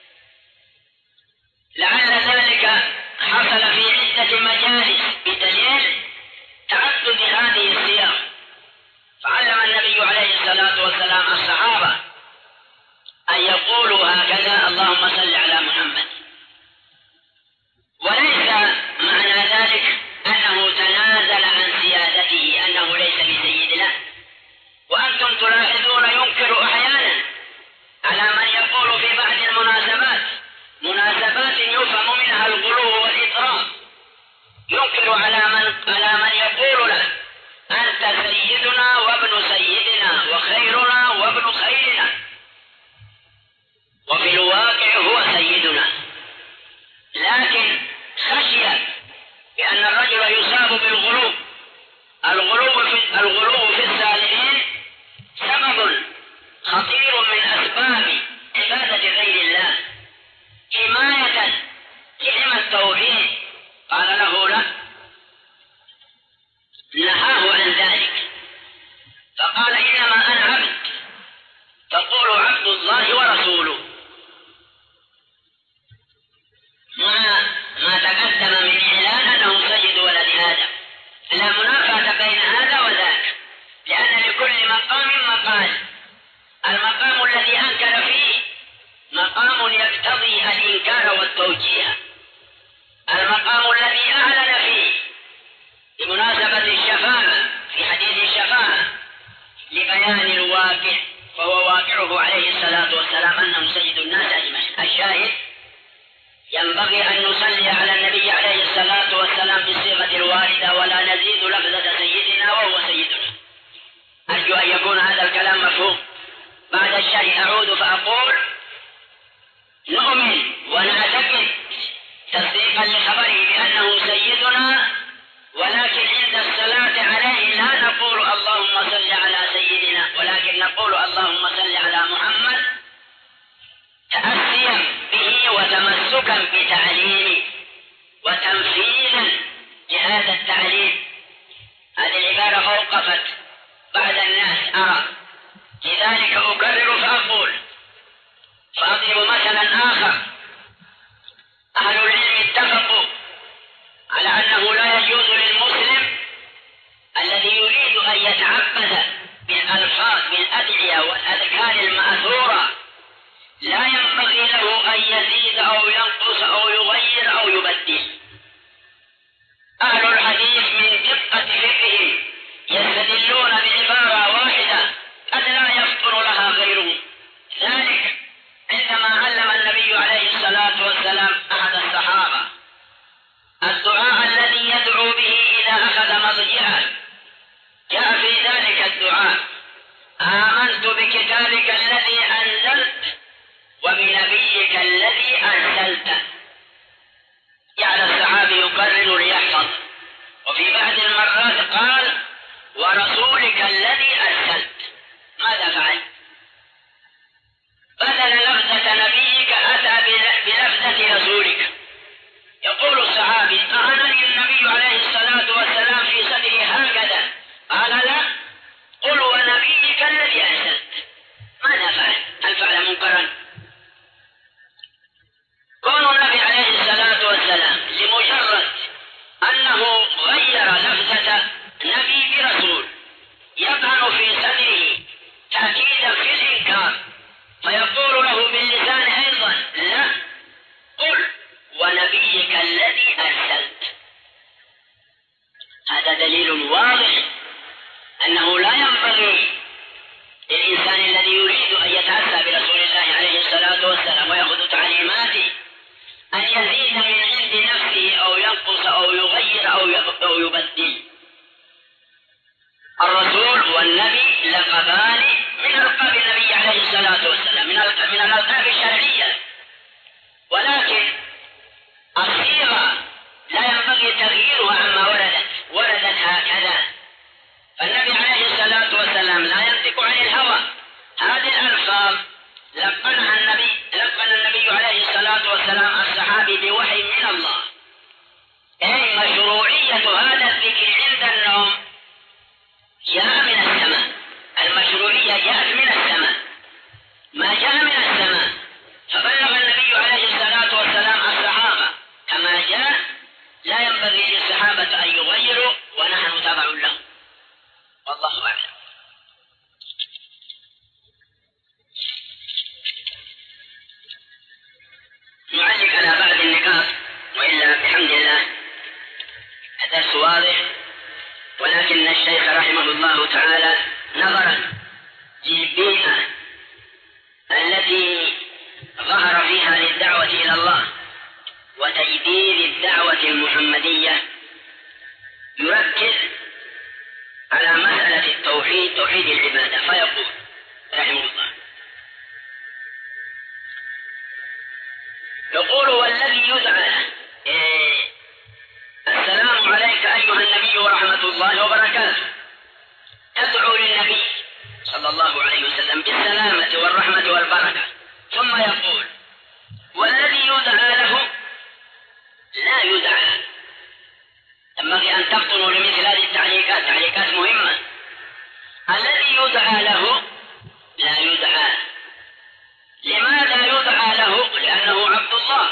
لعل ذلك حصل في عدة مجالس بدليل تعدد هذه الصيغ. فعلم النبي عليه الصلاة والسلام الصحابة أن يقولوا هكذا: اللهم صل على محمد. وليس معنى ذلك أنه تنازل عن سيادته، أنه ليس بسيدنا. وأنتم تلاحظون ينكر أحيانا على من يقول في بعض المناسبات، مناسبات يفهم منها الغلو والإطراء، ينكر على من يقول له: أنت سيدنا وابن سيدنا وخيرنا وابن خيرنا. وفي الواقع هو سيدنا، لكن خشي بأن الرجل يصاب بالغلو. الغلو في الصالحين سبب خطير من أسباب عبادة غير الله، حماية لحمى التوحيد. قال له: لا، نهاه عن ذلك، فقال: إنما أنا عبد، تقول عبد الله ورسوله. ما تقدم من إعلان أنه سيد ولد آدم. لا منافاة بين هذا وذاك، لأن لكل مقام مقال. المقام الذي أنكر فيه مقام يقتضي الإنكار والتوجيه. المقام الذي أعلن فيه بمناسبة الشفاعة في حديث الشفاعة لبيان الواقع، فهو واقعه عليه الصلاة والسلام أنه سيد الناس أجمعين. الشاهد ينبغي أن نصلي على النبي عليه الصلاة والسلام بالصيغة الواردة ولا نزيد لفظة سيدنا وهو سيدنا. أرجو أن يكون هذا الكلام مفهوم. بعد الشرح أعود فأقول: نؤمن ونعتقد تصديقا لخبره بأنه سيدنا، ولكن عند الصلاة عليه لا نقول اللهم صل على سيدنا، ولكن نقول اللهم صل على محمد، تأسيا به وتمسكا بتعليمه وتنفيذا لهذا التعليم. هذه العبارة أوقفت بعض الناس أرى، لذلك أكرر فأقول، فأضرب مثلا آخر. أهل العلم اتفقوا على أنه لا يجوز للمسلم الذي يريد أن يتعبد بالألفاظ بالأدعية والأذكار المأثورة، لا ينبغي له أن يزيد أو ينقص أو يغير أو يبدل. أهل الحديث من دقة فقههم يستدلون بعبارة واحدة قد لا يفطر لها غيرهم. ذلك عندما علم النبي عليه الصلاة والسلام أحد الصحابة الدعاء الذي يدعو به إذا أخذ مضجعا، جاء في ذلك الدعاء: آمنت بكتابك الذي أنزلت وبنبيك الذي أرسلت. جعل الصحابي يكرر ليحفظ. وفي بعض المرات قال: ورسولك الذي أرسلت. ماذا فعل؟ بدل لفظة نبيك أتى بلفظة رسولك. يقول الصحابي: أمرني النبي عليه الصلاة والسلام واضح أنه لا ينبغي للإنسان الذي يريد أن يتأسى برسول الله عليه الصلاة والسلام ويأخذ تعليماته أن يزيد من عند نفسه أو ينقص أو يغير أو يبدل. الرسول والنبي لقبان من ألقاب النبي عليه الصلاة والسلام، من الألقاب الشرعية، ولكن الصيغة لا ينبغي تغييرها عما وردت هكذا. فالنبي عليه الصلاة والسلام لا ينطق عن الهوى. هذه الألفاظ لقن النبي عليه الصلاة والسلام الصحابي بوحي من الله. أي مشروعية هذا الذكر عند النوم جاء من السماء. المشروعية جاءت من السماء، ما جاء من السماء، فبلغ النبي عليه الصلاة والسلام الصحابة كما جاء. لا ينبغي للصحابة أن يغيروا ونحن تبع لهم، والله أعلم. نعلق على بعض النقاط، وإلا بحمد الله الدرس واضح، ولكن الشيخ رحمه الله تعالى نظرا للبيئة التي ظهر فيها للدعوة إلى الله وتجديد الدعوة المحمدية يركز على مسألة التوحيد، توحيد العبادة، فيقول رحمه الله: يقول: والذي يدعى السلام عليك أيها النبي ورحمة الله وبركاته. تدعو للنبي صلى الله عليه وسلم بالسلامة والرحمة والبركة، ثم يقول: والذي يدعى له لا يدعى. ينبغي أن تفطنوا لمثل هذه التعليقات، تعليقات مهمة. الذي يدعى له لا يدعى. لماذا يدعى له؟ لأنه عبد الله.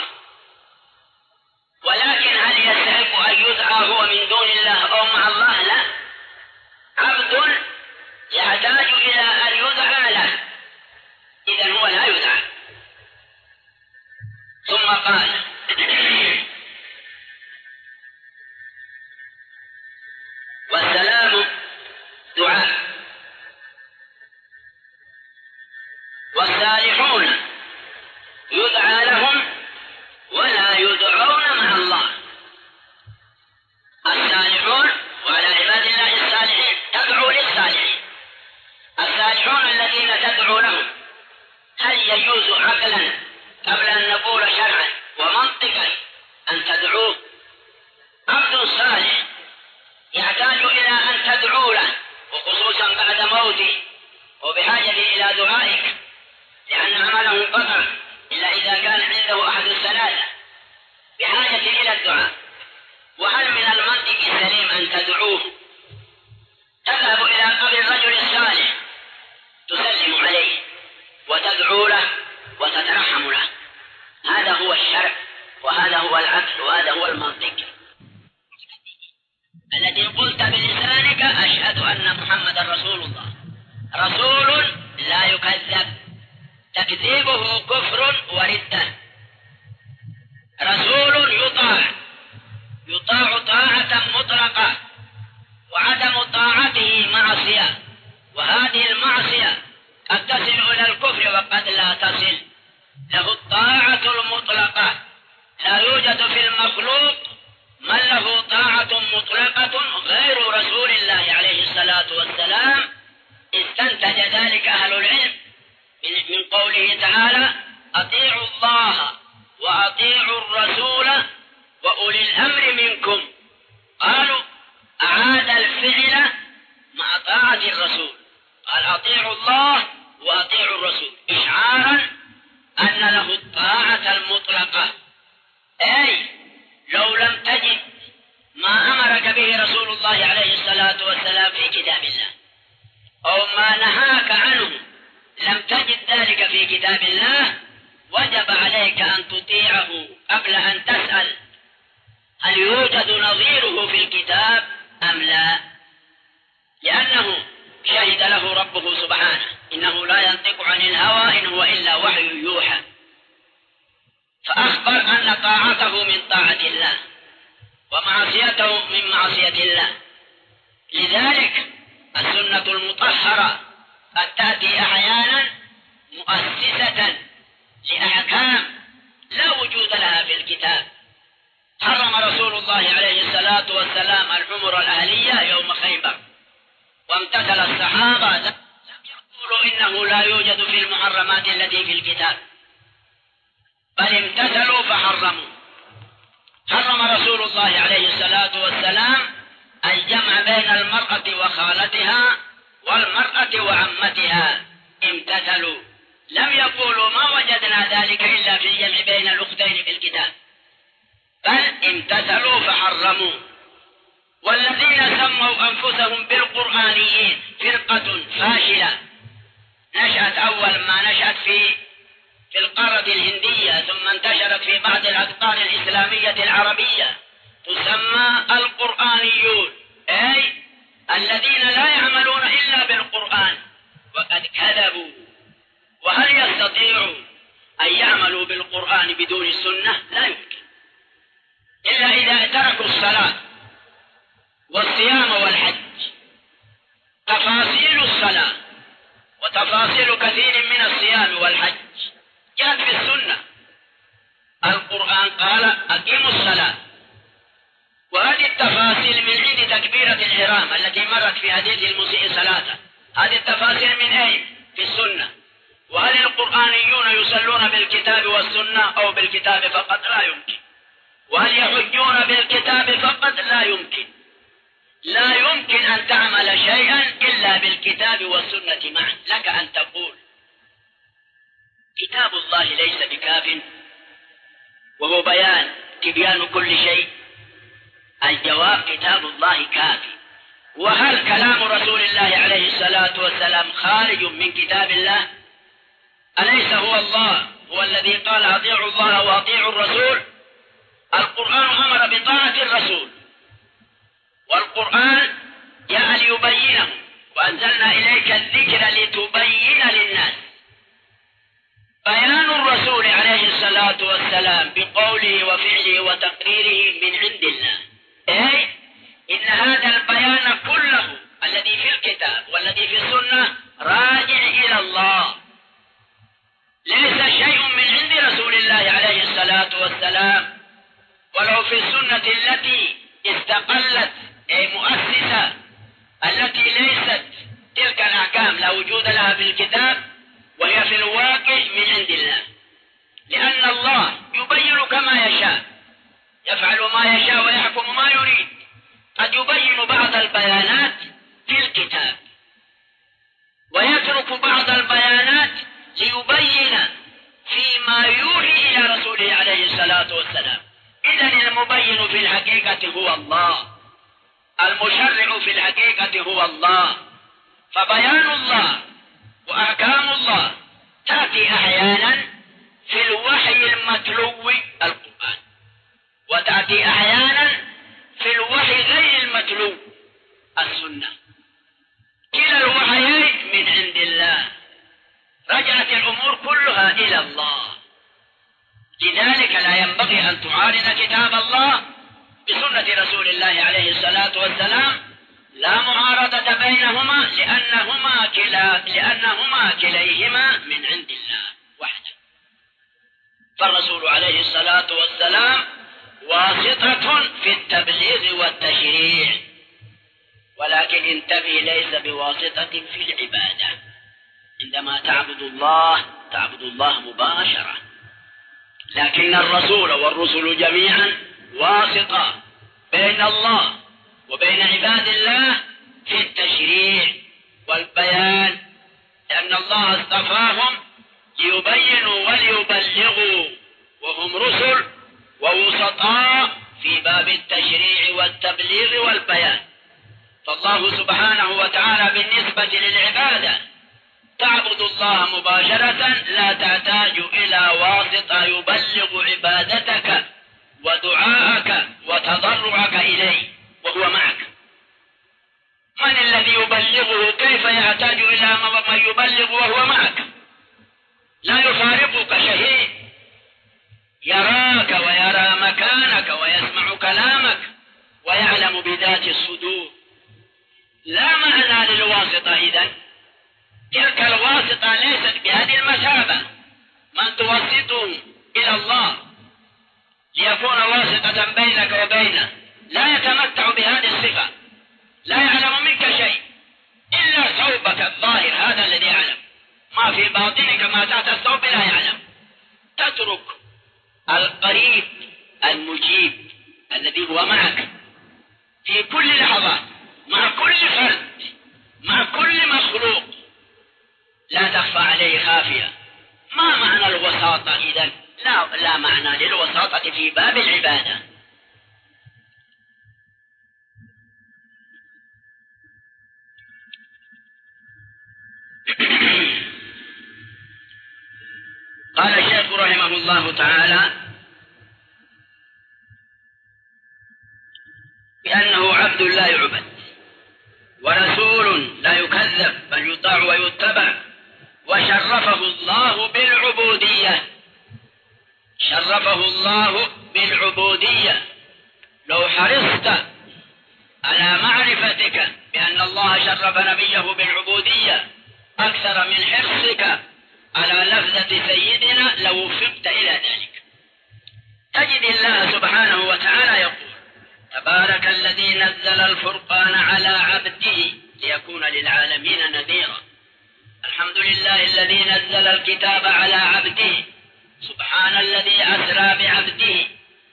ولكن هل يستحق أن يدعى هو من دون الله أو مع الله؟ لا، عبد يحتاج إلى أن يدعى له، إذن هو لا يدعى. ثم قال: والسلام دعاء، والصالحون يدعى لهم ولا يدعون مع الله. الصالحون وعلى عباد الله الصالحين، تدعو للصالحين. الصالحون الذين تدعو لهم، هل يجوز عقلا قبل أن نقول شرعا ومنطقا أن تدعوه؟ عبد صالح يحتاج إلى أن تدعو له، وخصوصا بعد موته، وبحاجة إلى دعائك، لأن عمله انقطع إلا إذا كان عنده أحد الثلاثة، بحاجة إلى الدعاء. وهل من المنطق السليم أن تدعوه؟ تذهب إلى قبر الرجل الصالح تسلم عليه وتدعو له وتترحم له. هذا هو الشرع، وهذا هو العقل، وهذا هو المنطق الذي قلت بلسانك: أشهد أن محمد رسول الله. رسول لا يكذب، تكذيبه كفر وردة. رسول يطاع طاعة مطلقة، وعدم طاعته معصية، وهذه المعصية قد تصل إلى الكفر وقد لا تصل. له الطاعة المطلقة، لا يوجد في المخلوق من له طاعة مطلقة غير رسول الله عليه الصلاة والسلام. استنتج ذلك أهل العلم من قوله تعالى: أطيعوا الله وأطيعوا الرسول وأولي الأمر منكم. قالوا أعاد الفعل مع طاعة الرسول، قال أطيعوا الله وأطيعوا الرسول، إشعارا أن له الطاعة المطلقة. أي لو لم تجد ما أمرك به رسول الله عليه الصلاة والسلام في كتاب الله، أو ما نهاك عنه لم تجد ذلك في كتاب الله، وجب عليك أن تطيعه قبل أن تسأل هل يوجد نظيره في الكتاب أم لا، لأنه شهد له ربه سبحانه: إنه لا ينطق عن الهوى إن هو إلا وحي يوحى. فأخبر أن طاعته من طاعة الله ومعصيته من معصية الله. لذلك السنة المطهرة قد تأتي أحيانا مؤسسة لأحكام لا وجود لها في الكتاب. حرم رسول الله عليه الصلاة والسلام الحمر الأهلية يوم خيبر، وامتثل الصحابة لم يقولوا إنه لا يوجد في المحرمات التي في الكتاب، بل امتثلوا فحرموا. حرم رسول الله عليه الصلاة والسلام الجمع بين المرأة وخالتها والمرأة وعمتها، امتثلوا، لم يقولوا ما وجدنا ذلك إلا في الجمع بين الأختين في الكتاب، بل امتثلوا فحرموا. والذين سموا أنفسهم بالقرآنيين فرقة فاشلة نشأت أول ما نشأت في القارة الهندية، ثم انتشرت في بعض الأقطار الإسلامية العربية، تسمى القرآنيون، أي الذين لا يعملون إلا بالقرآن، وقد كذبوا. وهل يستطيعوا أن يعملوا بالقرآن بدون السنة؟ لا يمكن، إلا إذا تركوا الصلاة والصيام والحج. تفاصيل الصلاة وتفاصيل كثير من الصيام والحج جاءت في السنة. القرآن قال أقيموا الصلاة، وهذه التفاصيل من عند تكبيرة الإحرام التي مرت في حديث المسيء صلاته، هذه التفاصيل من أين؟ في السنة. وهل القرآنيون يصلون بالكتاب والسنة أو بالكتاب فقط؟ لا يمكن. وهل يحجون بالكتاب فقط؟ لا يمكن. لا يمكن أن تعمل شيئا إلا بالكتاب والسنة معا. لك أن تقول كتاب الله ليس بكاف وهو تبيان كل شيء. الجواب كتاب الله كافي. وهل كلام رسول الله عليه الصلاة والسلام خارج من كتاب الله؟ أليس هو الله هو الذي قال أطيعوا الله وأطيعوا الرسول؟ القرآن أمر بطاعة الرسول، والقرآن جاء ليبينه، وأنزلنا إليك الذكر لتبين للناس. بيان الرسول عليه الصلاة والسلام بقوله وفعله وتقريره من عند الله، أي إن هذا البيان كله الذي في الكتاب والذي في السنة راجع إلى الله، ليس شيء من عند رسول الله عليه الصلاة والسلام. ولو في السنة التي استقلت أي مؤسسة التي ليست تلك الأحكام لا وجود لها في الكتاب، وهي في الواقع من عند الله، لأن الله يبين كما يشاء، يفعل ما يشاء ويحكم ما يريد. قد يبين بعض البيانات في الكتاب ويترك بعض البيانات ليبين فيما يوحي إلى رسوله عليه الصلاة والسلام. إذن المبين في الحقيقة هو الله، المشرع في الحقيقة هو الله. فبيان الله وأحكام الله تأتي أحيانا في الوحي المتلو القرآن، وتأتي أحيانا في الوحي غير المتلو السنة. كلا الوحيين من عند الله، رجعت الأمور كلها إلى الله. لذلك لا ينبغي أن تعارض كتاب الله بسنة رسول الله عليه الصلاة والسلام، لا معارضة بينهما، لأنهما كليهما من عند الله وحده. فالرسول عليه الصلاة والسلام واسطة في التبليغ والتشريع، ولكن انتبه ليس بواسطة في العبادة. عندما تعبد الله مباشرة، لكن الرسول والرسل جميعا واسطة بين الله وبين عباد الله في التشريع والبيان، لأن الله اصطفاهم ليبينوا وليبلغوا، وهم رسل ووسطاء في باب التشريع والتبليغ والبيان. فالله سبحانه وتعالى بالنسبة للعبادة تعبد الله مباشرة، لا تحتاج إلى واسطة يبلغ عبادتك ودعاءك وتضرعك إليه وهو معك. من الذي يبلغه؟ كيف يحتاج إلى من يبلغ وهو معك؟ لا يفارقك شهيد، يراك ويرى مكانك ويسمع كلامك ويعلم بذات الصدور. لا معنى للواسطة إذن. تلك الواسطة ليست بهذه المثابة، من توسطهم إلى الله ليكون واسطة بينك وبينه لا يتمتع بهذه الصفة، لا يعلم منك شيء إلا ثوبك الظاهر، هذا الذي يعلم، ما في باطنك ما تحت الثوب لا يعلم. تترك القريب المجيب الذي هو معك في كل لحظة، مع كل فرد، مع كل مخلوق، لا تخفى عليه خافية. ما معنى الوساطة إذن؟ لا معنى للوساطة في باب العبادة. قال الشيخ رحمه الله تعالى بأنه عبد لا يعبد ورسول لا يكذب بل يطاع ويتبع، وشرفه الله بالعبودية. شرفه الله بالعبودية. لو حرصت على معرفتك بأن الله شرف نبيه بالعبودية أكثر من حرصك على لفظة سيدنا لوفقت إلى ذلك. تجد الله سبحانه وتعالى يقول: تبارك الذي نزل الفرقان على عبده ليكون للعالمين نذيرا. الحمد لله الذي نزل الكتاب على عبده. سبحان الذي أسرى بعبده.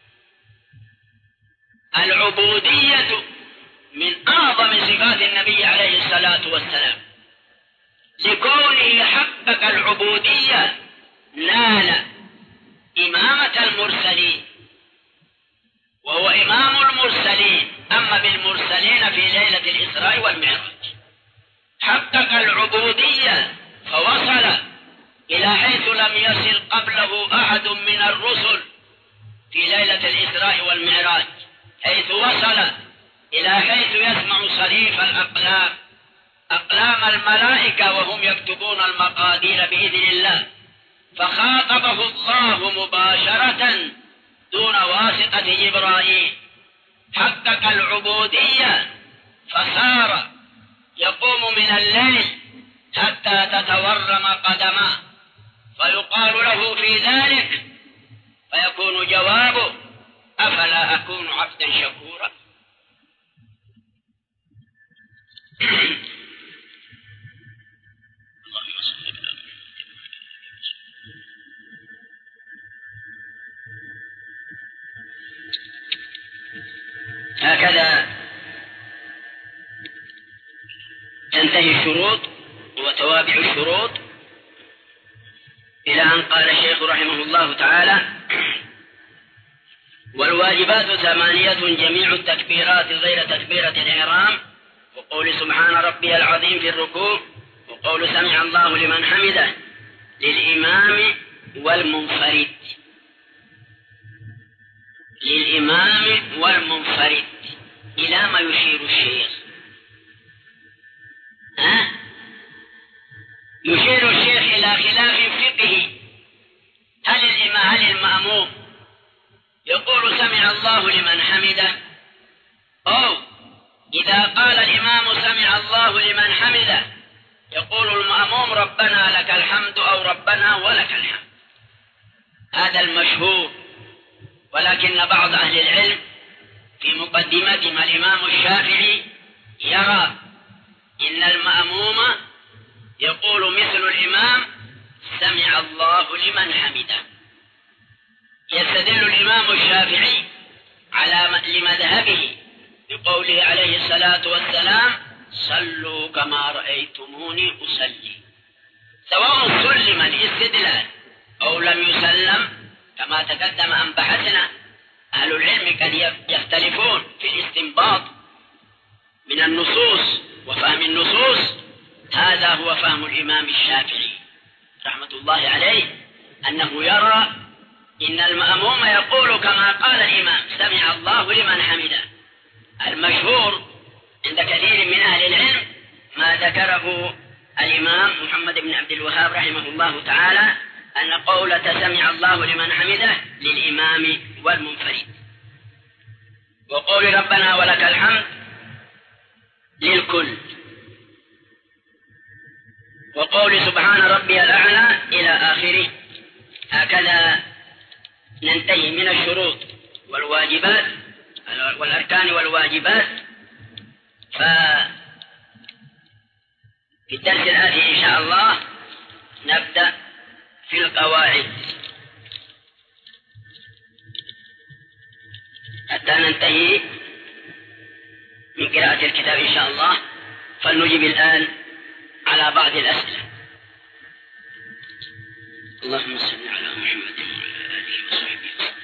العبودية من أعظم صفات النبي عليه الصلاة والسلام، لكونه حقق العبودية نال إمامة المرسلين، وهو إمام المرسلين. أما بالمرسلين في ليلة الإسراء والمعراج حقق العبودية فوصل إلى حيث لم يصل قبله أحد من الرسل في ليلة الإسراء والمعراج، حيث وصل إلى حيث يسمع صريف الأقلام، أقلام الملائكة وهم يكتبون المقادير بإذن الله، فخاطبه الله مباشرة دون واسطة جبرائيل. حقق العبودية فصار يقوم من الليل حتى تتورم قدماه، فيقال له في ذلك فيكون جوابه: أفلا أكون عبدا شكورا. هكذا تنتهي الشروط وتوابع الشروط إلى أن قال الشيخ رحمه الله تعالى: والواجبات 8 جميع التكبيرات غير تكبيرة الإحرام، وقول سبحان ربي العظيم في الركوع، وقول سمع الله لمن حمده للإمام والمنفرد. للإمام والمنفرد. إلى ما يشير الشيخ؟ يشير الشيخ إلى خلاف فقهي. هل المأموم يقول سمع الله لمن حمده، أو إذا قال الإمام سمع الله لمن حمده يقول المأموم ربنا لك الحمد أو ربنا ولك الحمد؟ هذا المشهور. ولكن بعض أهل العلم في مقدمتهم الإمام الشافعي يرى إن المأموم يقول مثل الإمام سمع الله لمن حمده. يستدل الإمام الشافعي على لمذهبه بقوله عليه الصلاة والسلام: صلوا كما رأيتموني أصلي. سواء سلم الاستدلال أو لم يسلم، كما تقدم أن بحثنا أهل العلم قد يختلفون في الاستنباط من النصوص وفهم النصوص. هذا هو فهم الإمام الشافعي رحمة الله عليه، أنه يرى إن المأموم يقول كما قال الإمام سمع الله لمن حمده. المشهور عند كثير من أهل العلم ما ذكره الإمام محمد بن عبد الوهاب رحمه الله تعالى، أن قولة سمع الله لمن حمده للإمام والمنفرد. وقول ربنا ولك الحمد للكل. وقول سبحان ربي الأعلى إلى آخره. هكذا ننتهي من الشروط والواجبات والأركان والواجبات. ففي الدرس الآتي إن شاء الله نبدأ في القواعد حتى ننتهي من قراءة الكتاب إن شاء الله. فلنجب الآن على بعض الأسئلة. اللهم صل على محمد وعلى آله وصحبه وسلم.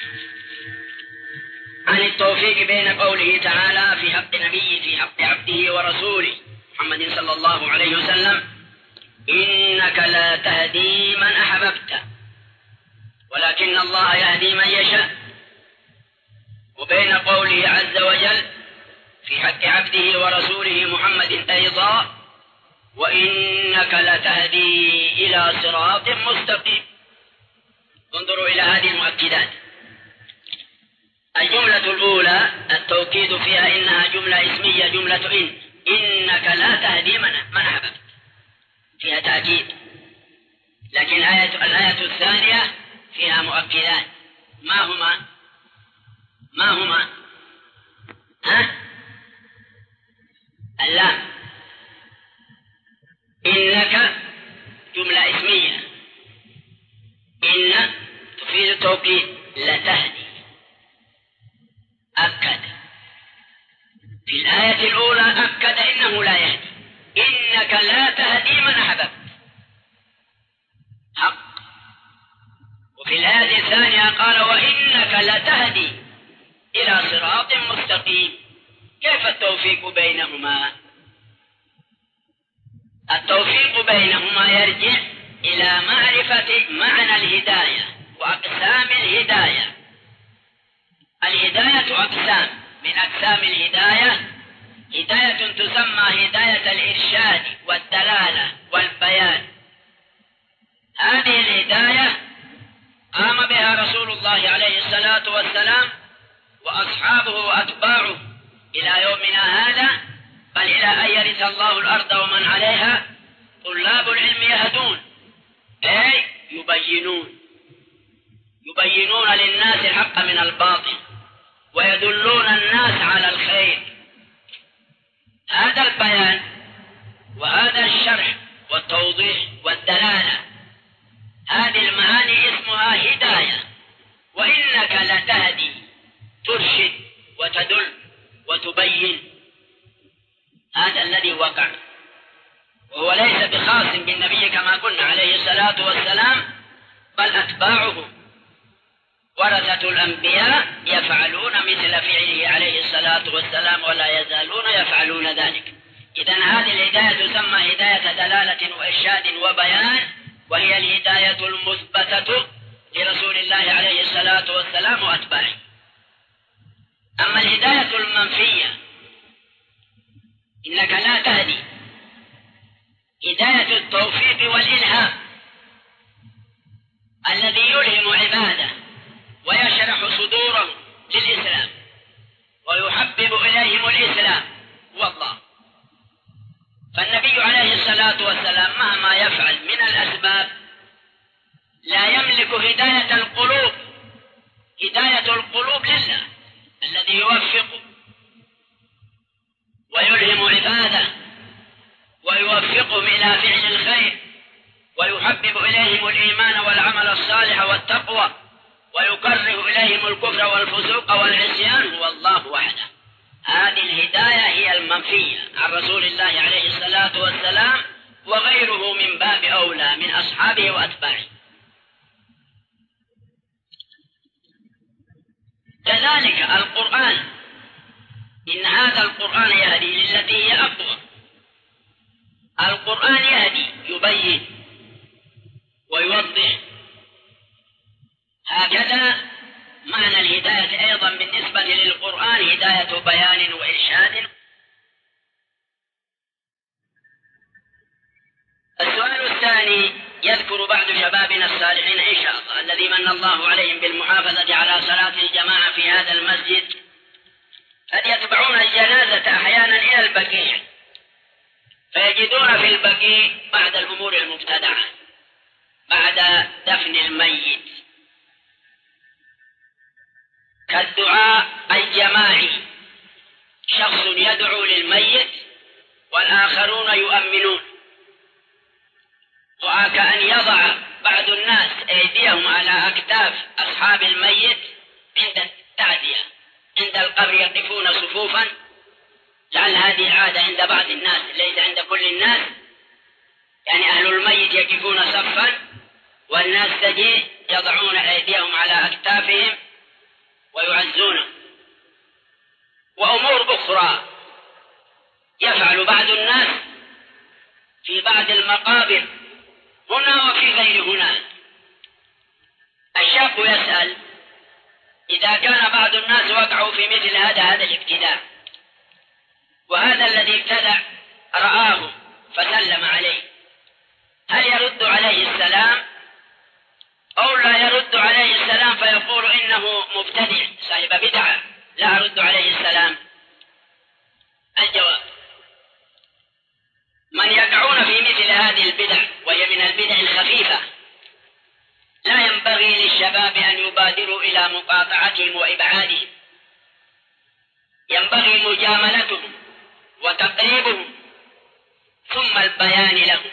عن التوفيق بين قوله تعالى في حق نبيه في حق عبده ورسوله محمد صلى الله عليه وسلم: إنك لا تهدي من أحببت ولكن الله يهدي من يشاء، وبين قوله عز وجل في حق عبده ورسوله محمد أيضا: وإنك لتهدي إلى صراط مستقيم. انظروا إلى هذه المؤكدات. الجملة الأولى التوكيد فيها إنها جملة اسمية، جملة إنك لا تهدي من أحببت، فيها تأكيد. لكن الآية الثانية فيها مؤكدات. ما هما؟ اللام. إنك جملة اسمية، إن تفيد التوكيد، لتهدي أكد. في الآية الأولى أكد إنه لا يهدي، إنك لا تهدي من أحببت، حق. وفي الآية الثانية قال: وإنك لتهدي إلى صراط مستقيم. كيف التوفيق بينهما؟ التوفيق بينهما يرجع إلى معرفة معنى الهداية وأقسام الهداية. الهداية أقسام، من أقسام الهداية هداية تسمى هداية الإرشاد والدلالة والبيان. هذه الهداية قام بها رسول الله عليه الصلاة والسلام وأصحابه وأتباعه إلى يومنا هذا، بل إلى أن يرث الله الأرض ومن عليها. طلاب العلم يهدون، أي يبينون للناس الحق من الباطل ويدلون الناس على الخير. هذا البيان وهذا الشرح والتوضيح والدلالة، هذه المعاني اسمها هداية. وإنك لتهدي، ترشد وتدل وتبين. هذا الذي وقع، وهو ليس بخاص بالنبي كما قلنا عليه الصلاة والسلام، بل أتباعه ورثة الأنبياء يفعلون مثل فعله عليه الصلاة والسلام ولا يزالون يفعلون ذلك. إذن هذه الهداية تسمى هداية دلالة وإرشاد وبيان، وهي الهداية المثبتة لرسول الله عليه الصلاة والسلام وأتباعه. أما الهداية المنفية إنك لا تهدي، هداية التوفيق والإلهام الذي يلهم عباده ويشرح صدورهم للإسلام ويحبب إليهم الإسلام والله. فالنبي عليه الصلاة والسلام مهما يفعل من الأسباب لا يملك هداية القلوب. هداية القلوب لله الذي يوفق ويلهم عباده ويوفقهم إلى فعل الخير ويحبب إليهم الإيمان والعمل الصالح والتقوى ويكره إليهم الكفر والفسوق والعصيان هو الله وحده. هذه الهداية هي المنفية عن رسول الله عليه الصلاة والسلام وغيره من باب أولى من أصحابه وأتباعه. كذلك القرآن، إن هذا القرآن يهدي للتي هي أقوى. القرآن يهدي، يبين ويوضح. هكذا معنى الهداية أيضا بالنسبة للقرآن هداية بيان وإرشاد. السؤال الثاني يذكر بعض شبابنا الصالحين إن شاء الله الذي من الله عليهم بالمحافظة على صلاة الجماعة في هذا المسجد، قد يتبعون الجنازة أحيانا إلى البقيع فيجدون في البقيع بعد الأمور المبتدعة بعد دفن الميت كالدعاء الجماعي، شخص يدعو للميت والآخرون يؤمنون، وكأن يضع بعض الناس أيديهم على أكتاف أصحاب الميت عند التعزية، عند القبر يقفون صفوفا، لعل هذه العادة عند بعض الناس ليس عند كل الناس، يعني أهل الميت يقفون صفا والناس تجي يضعون أيديهم على أكتافهم ويعزونه. وأمور أخرى يفعل بعض الناس في بعض المقابر هنا وفي غير هنا. الشاب يسأل إذا كان بعض الناس وقعوا في مثل هذا الابتداع، وهذا الذي ابتدع رآه فسلم عليه، هل يرد عليه السلام أو لا يرد عليه السلام فيقول إنه مبتدع صاحب بدعة لا أرد عليه السلام؟ الجواب: من يقعون في مثل هذه البدع وهي من البدع الخفيفة لا ينبغي للشباب أن يبادروا إلى مقاطعتهم وإبعادهم، ينبغي مجاملتهم وتقريبهم ثم البيان لهم.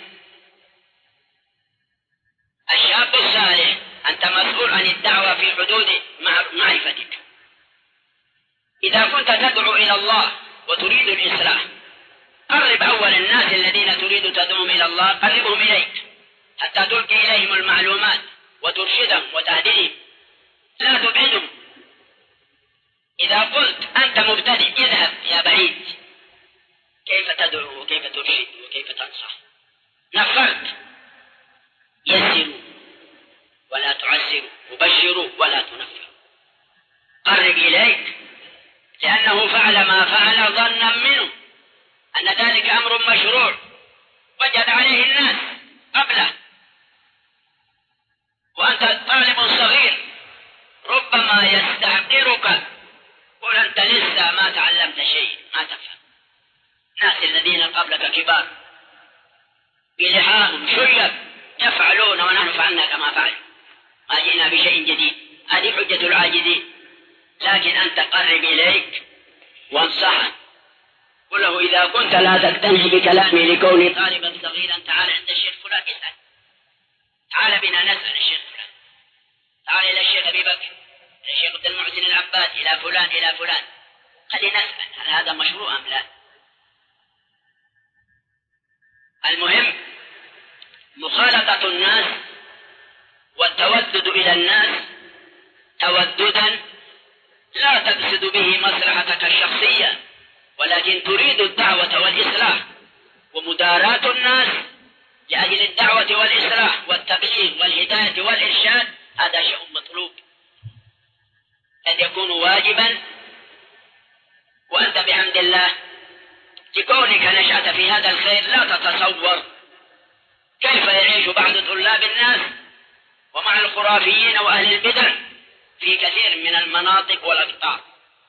الشاب الصالح أنت مسؤول عن الدعوة في حدود معرفتك. إذا كنت تدعو إلى الله وتريد الإصلاح قرب أول الناس الذين تريد تدعوهم إلى الله، قربهم إليك حتى تلقي إليهم المعلومات وترشدهم وتهديهم، لا تبعدهم. إذا قلت أنت مبتدئ اذهب يا بعيد، كيف تدعو وكيف ترشد وكيف تنصح؟ نفرت. يسروا ولا تعسروا، وبشروا ولا تنفروا. قرب إليك لأنه فعل ما فعل ظنا منه أن ذلك أمر مشروع وجد عليه الناس قبله، وأنت طالب صغير ربما يستحقرك، قل أنت لسه ما تعلمت شيء ما تفهم. الناس الذين قبلك كبار بلحاهم شيب يفعلون ونحن فعلنا كما فعلوا، ما جئنا بشيء جديد، هذه حجة العاجزين. لكن أنت قرب إليك وانصحه، قل له إذا كنت لا تقتنع بكلامي لكوني طالبا صغيرا تعال عند الشيخ فلان اسأل، تعال بنا نسأل الشيخ فلان، تعال إلى الشيخ أبي بكر، إلى الشيخ عبد المحسن العباد، إلى فلان إلى فلان، خلينا نسأل هل هذا مشروع أم لا. المهم مخالطة الناس والتودد إلى الناس توددا لا تقصد به مصلحتك الشخصية، ولكن تريد الدعوة والإصلاح ومداراة الناس لأجل الدعوة والإصلاح والتبليغ والهداية والإرشاد، هذا شيء مطلوب قد يكون واجبا. وأنت بحمد الله لكونك نشأت في هذا الخير لا تتصور كيف يعيش بعض طلاب الناس ومع الخرافيين وأهل البدع في كثير من المناطق والأقطار،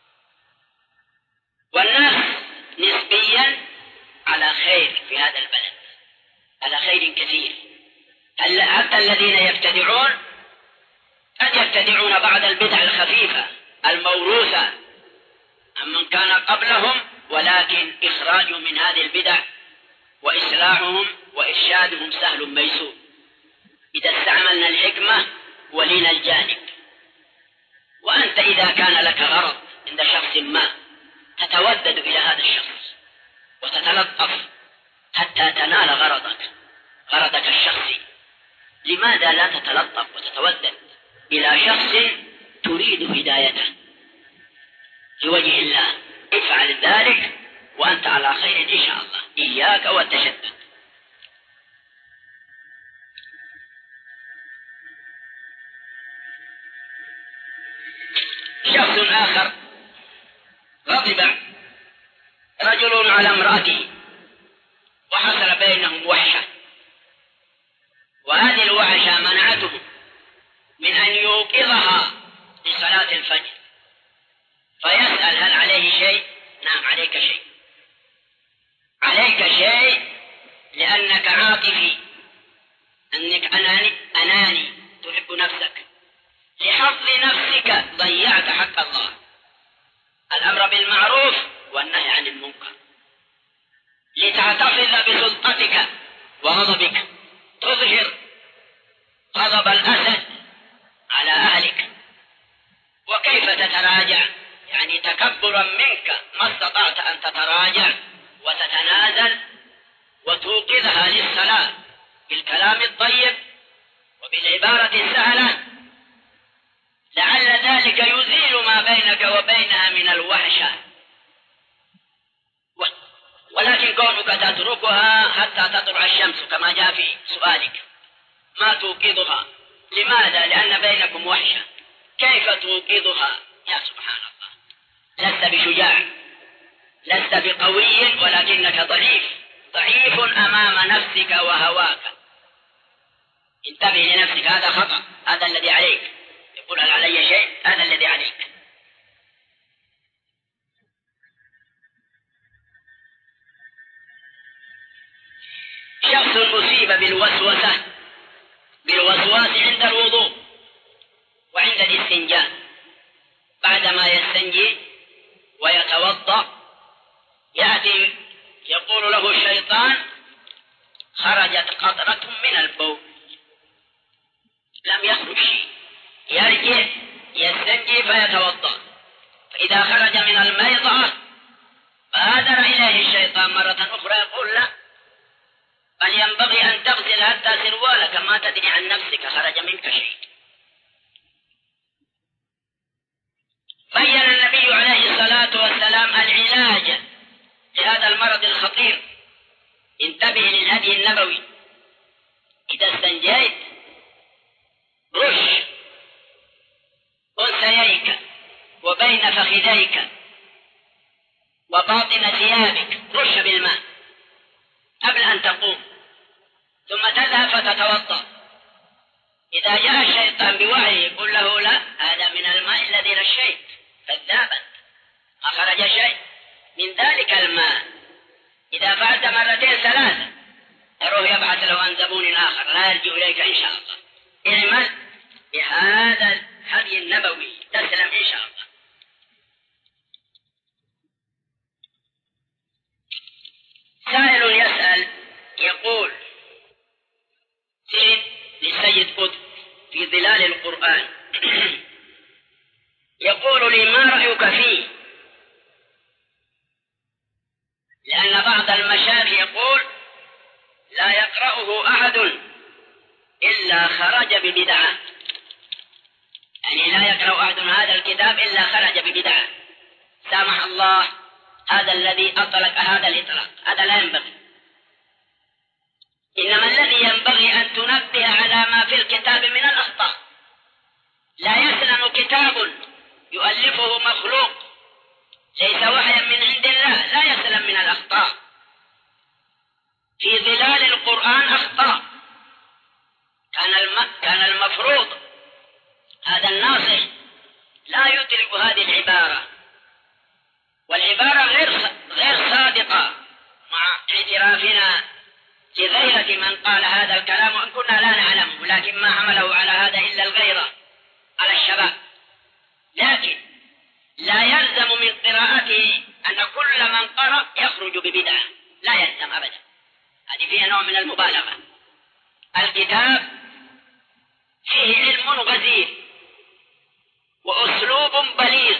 والناس نسبيا على خير في هذا البلد، على خير كثير. حتى الذين يبتدعون قد يبتدعون بعض البدع الخفيفة الموروثة عمن كان قبلهم، ولكن إخراجهم من هذه البدع وإصلاحهم وإرشادهم سهل ميسور إذا استعملنا الحكمة ولينا الجانب. وأنت إذا كان لك غرض عند شخص ما تتودد إلى هذا الشخص وتتلطف حتى تنال غرضك الشخصي، لماذا لا تتلطف وتتودد إلى شخص تريد هدايته لوجه الله؟ افعل ذلك وأنت على خير إن شاء الله. إياك والتشدد. شخص آخر غضب رجل على امرأته وحصل بينهم وحشة، وهذه الوحشة منعته من أن يوقظها لصلاة الفجر، فيسأل هل عليه شيء؟ نعم عليك شيء. عليك شيء لأنك عاطفي، أنك أناني تحب نفسك، لحظ نفسك ضيعت حق الله، الأمر بالمعروف والنهي عن المنكر، لتحتفظ بسلطتك وغضبك، تظهر غضب الأسد على أهلك. وكيف تتراجع؟ يعني تكبرا منك ما استطعت أن تتراجع وتتنازل وتوقظها للصلاة بالكلام الطيب وبالعبارة السهلة، لعل ذلك يزيل ما بينك وبينها من الوحشة. ولكن كونك تتركها حتى تطلع الشمس كما جاء في سؤالك، ما توقظها، لماذا؟ لأن بينكم وحشة، كيف توقظها؟ يا سبحان الله، لست بشجاع، لست بقوي، ولكنك ضعيف أمام نفسك وهواك. انتبه لنفسك، هذا خطأ، هذا الذي عليك. يقول هل علي شيء؟ هذا الذي عليك. شخص أصيب بالوسواس عند الوضوء وعند الاستنجاء، بعدما يستنجي ويتوضأ يأتي يقول له الشيطان خرجت قطرة من البول، لم يخرج شيء، يرجع يستنجي فيتوضأ، فإذا خرج من الميضة بادر إليه الشيطان مرة أخرى يقول لا، بل ينبغي أن تغسل حتى سروالك، ما تدري عن نفسك خرج منك شيء. بين النبي عليه الصلاة والسلام العلاج لهذا المرض الخطير. انتبه للهدي النبوي، إذا استنجيت رش أنثييك وبين فخذيك وباطن ثيابك، رش بالماء قبل أن تقوم، ثم تذهب فتتوضأ. إذا جاء الشيطان بوعي يقول له لا، هذا من الماء الذي رشيت، كذابا، ما خرج شيء من ذلك الماء. إذا فعلت مرتين ثلاثة يروح يبعث له عن زبون آخر لا يرجع إليك إن شاء الله. اعمل بهذا الهدي النبوي تسلم إن شاء الله. سائل يسأل يقول للسيد قطب في ظلال القرآن يقول لي ما رأيك فيه؟ لأن بعض المشايخ يقول لا يقرأه أحد إلا خرج ببدعة، يعني لا يقرأ أحد هذا الكتاب إلا خرج ببدعة. سامح الله هذا الذي أطلق هذا الإطلاق، هذا لا ينبغي. إنما الذي ينبغي أن تنبه على ما في الكتاب من الأخطاء. لا يسلم كتاب يؤلفه مخلوق ليس وحيا من عند الله، لا يسلم من الأخطاء. في ظلال القرآن أخطاء، كان المفروض هذا الناصح لا يدرك هذه العبارة، والعبارة غير صادقة، مع اعترافنا لغيرة من قال هذا الكلام وإن كنا لا نعلمه، لكن ما حمله على هذا إلا الغيرة على الشباب. لكن لا يلزم من قراءته أن كل من قرأ يخرج ببدعة، لا يلزم أبدا، هذه فيها نوع من المبالغة. الكتاب فيه علم غزير وأسلوب بليغ،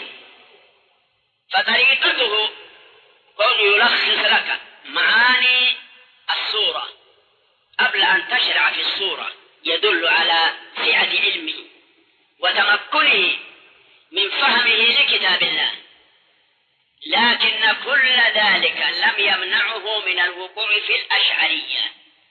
فطريقته كون يلخص لك معاني السورة قبل أن تشرع في السورة يدل على سعة علمه وتمكنه من فهمه لكتاب الله. لكن كل ذلك لم يمنعه من الوقوع في الأشعرية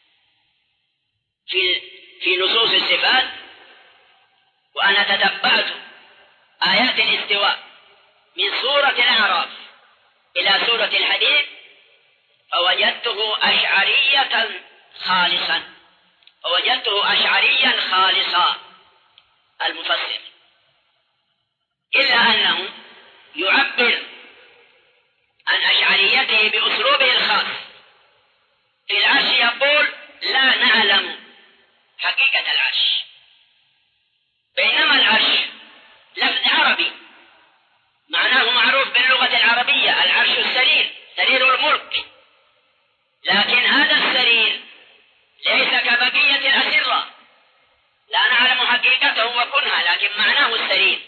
في نصوص الصفات. وأنا تتبعت آيات الاستواء من سورة الأعراف إلى سورة الحديد فوجدته أشعرية خالصا، فوجدته أشعريا خالصا المفسر، إلا أنه يعبر عن أشعريته بأسلوبه الخاص العرش يقول لا نعلم حقيقة العرش، بينما العرش لفظ عربي معناه معروف باللغة العربية، العرش السرير، سرير الملك، لكن هذا السرير ليس كبقية الأسرة، لا نعلم حقيقته وكنها، لكن معناه السرير.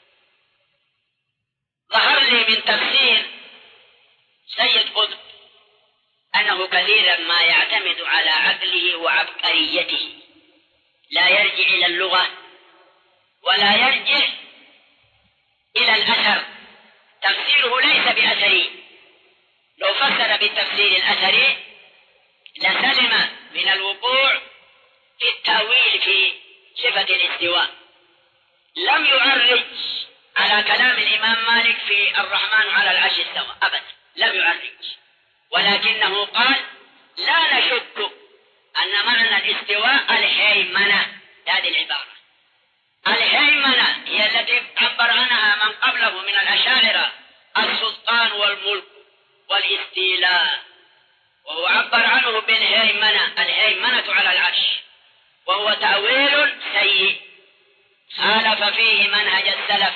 ظهر لي من تفسير سيد قطب أنه كثيرا ما يعتمد على عقله وعبقريته، لا يرجع إلى اللغة ولا يرجع إلى الأثر، تفسيره ليس بأثري، لو فسر بالتفسير الأثري لسلم من الوقوع في التأويل في صفة الاستواء. لم يعرج على كلام الإمام مالك في الرحمن على العرش استوى أبدا، لم يعرج، ولكنه قال لا نشك أن معنى الاستواء الهيمنة. هذه العبارة الهيمنة هي التي عبر عنها من قبله من الأشاعرة السلطان والملك والاستيلاء، وهو عبر عنه بالهيمنة، الهيمنة على العرش، وهو تأويل سيء خالف فيه منهج السلف،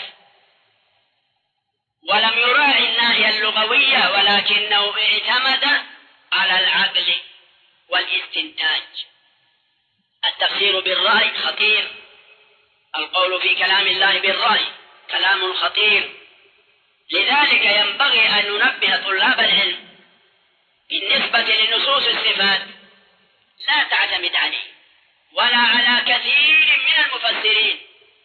ولم يراعي الناحية اللغوية، ولكنه اعتمد على العقل والاستنتاج. التفسير بالرأي خطير، القول في كلام الله بالرأي كلام خطير، لذلك ينبغي أن ننبه طلاب العلم بالنسبة لنصوص الصفات لا تعتمد عليه ولا على كثير من المفسرين،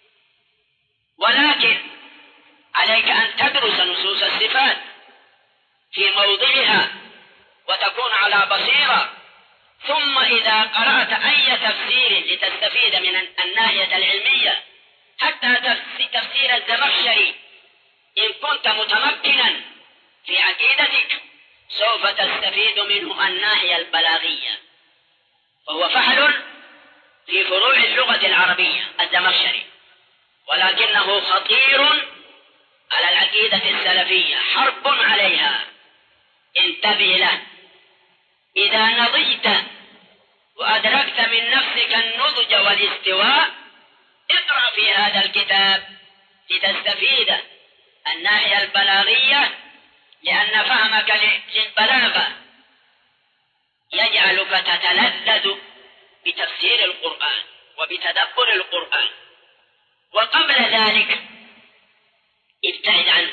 ولكن عليك أن تدرس نصوص الصفات في موضعها وتكون على بصيرة، ثم إذا قرأت أي تفسير لتستفيد من الناحية العلمية، حتى تفسير الزمخشري إن كنت متمكنا في عقيدتك سوف تستفيد منه الناحية البلاغية، وهو فحل في فروع اللغة العربية الزمخشري، ولكنه خطير على العقيدة السلفية، حرب عليها، انتبه له. إذا نضجت وأدركت من نفسك النضج والاستواء اقرأ في هذا الكتاب لتستفيد الناحية البلاغية، لأن فهمك للبلاغة يجعلك تتلذذ بتفسير القرآن وبتدبر القرآن، وقبل ذلك ابتعد عنه.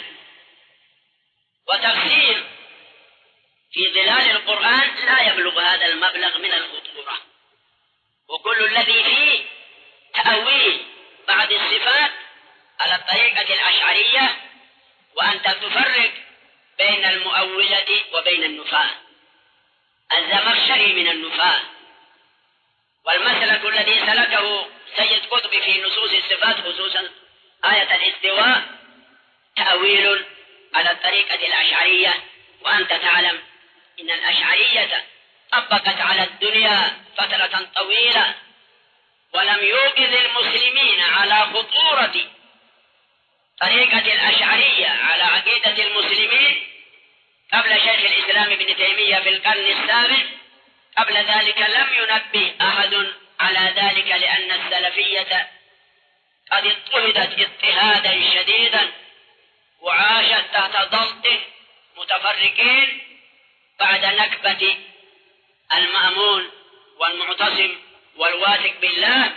وتفسير في ظلال القرآن لا يبلغ هذا المبلغ من الخطورة، وكل الذي فيه تأويل بعض الصفات على الطريقة الأشعرية، وأنت تفرق بين المؤولة وبين النفاة. الزمخشري من النفاة، والمسلك الذي سلكه سيد قطب في نصوص الصفات خصوصا آية الاستواء تأويل على الطريقة الأشعرية، وأنت تعلم إن الأشعرية طبقت على الدنيا فترة طويلة، ولم يوقظ المسلمين على خطورة طريقة الأشعرية على عقيدة المسلمين قبل شيخ الإسلام ابن تيمية في القرن السابع. قبل ذلك لم ينبه أحد على ذلك، لأن السلفية قد اضطهدت اضطهادا شديدا وعاشت تحت ضغط متفرقين بعد نكبة المأمون والمعتصم والواثق بالله.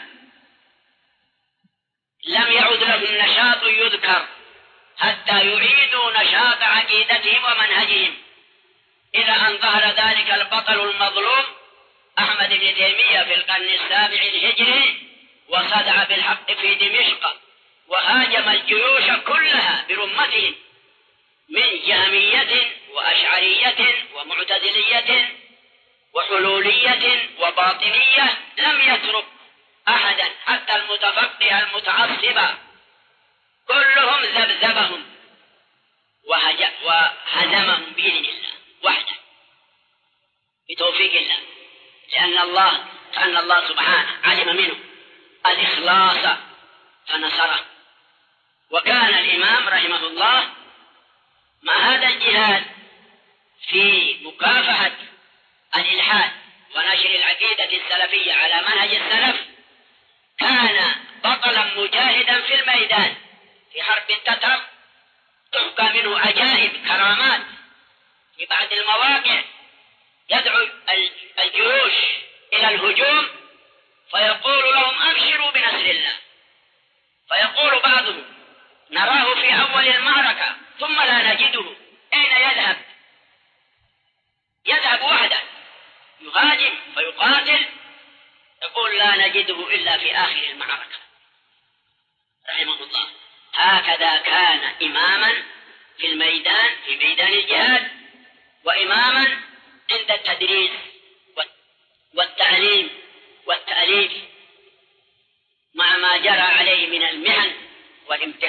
لم يعد لهم نشاط يذكر حتى يعيدوا نشاط عقيدتهم ومنهجهم، إلى أن ظهر ذلك البطل المظلوم أحمد بن تيمية في القرن السابع الهجري، وصدع بالحق في دمشق، وهاجم الجيوش كلها برمتهم من جهمية وأشعرية ومعتزلية وحلولية وباطنية، لم يترك أحدا حتى المتفقه المتعصب، كلهم ذبذبهم وهزمهم بإذن الله وحده بتوفيق الله، لأن الله سبحانه علم منه الإخلاص فنصره. وكان الإمام رحمه الله مع هذا الجهاد في مكافحة الإلحاد نشر العقيدة السلفية على منهج السلف كان بطلا مجاهدا في الميدان في حرب التتر، تحكى منه عجائب كرامات في بعض المواقع، يدعو الجيوش إلى الهجوم فيقول لهم أبشروا بنصر الله، فيقول بعضهم نراه في أول المعركة ثم لا نجده، أين يذهب؟ يذهب وحده يهاجم فيقاتل، يقول لا نجده إلا في آخر المعركة رحمه الله. هكذا كان إماما في الميدان، في ميدان الجهاد، وإماما عند التدريس والتعليم والتأليف، مع ما جرى عليه من المحن والامتحان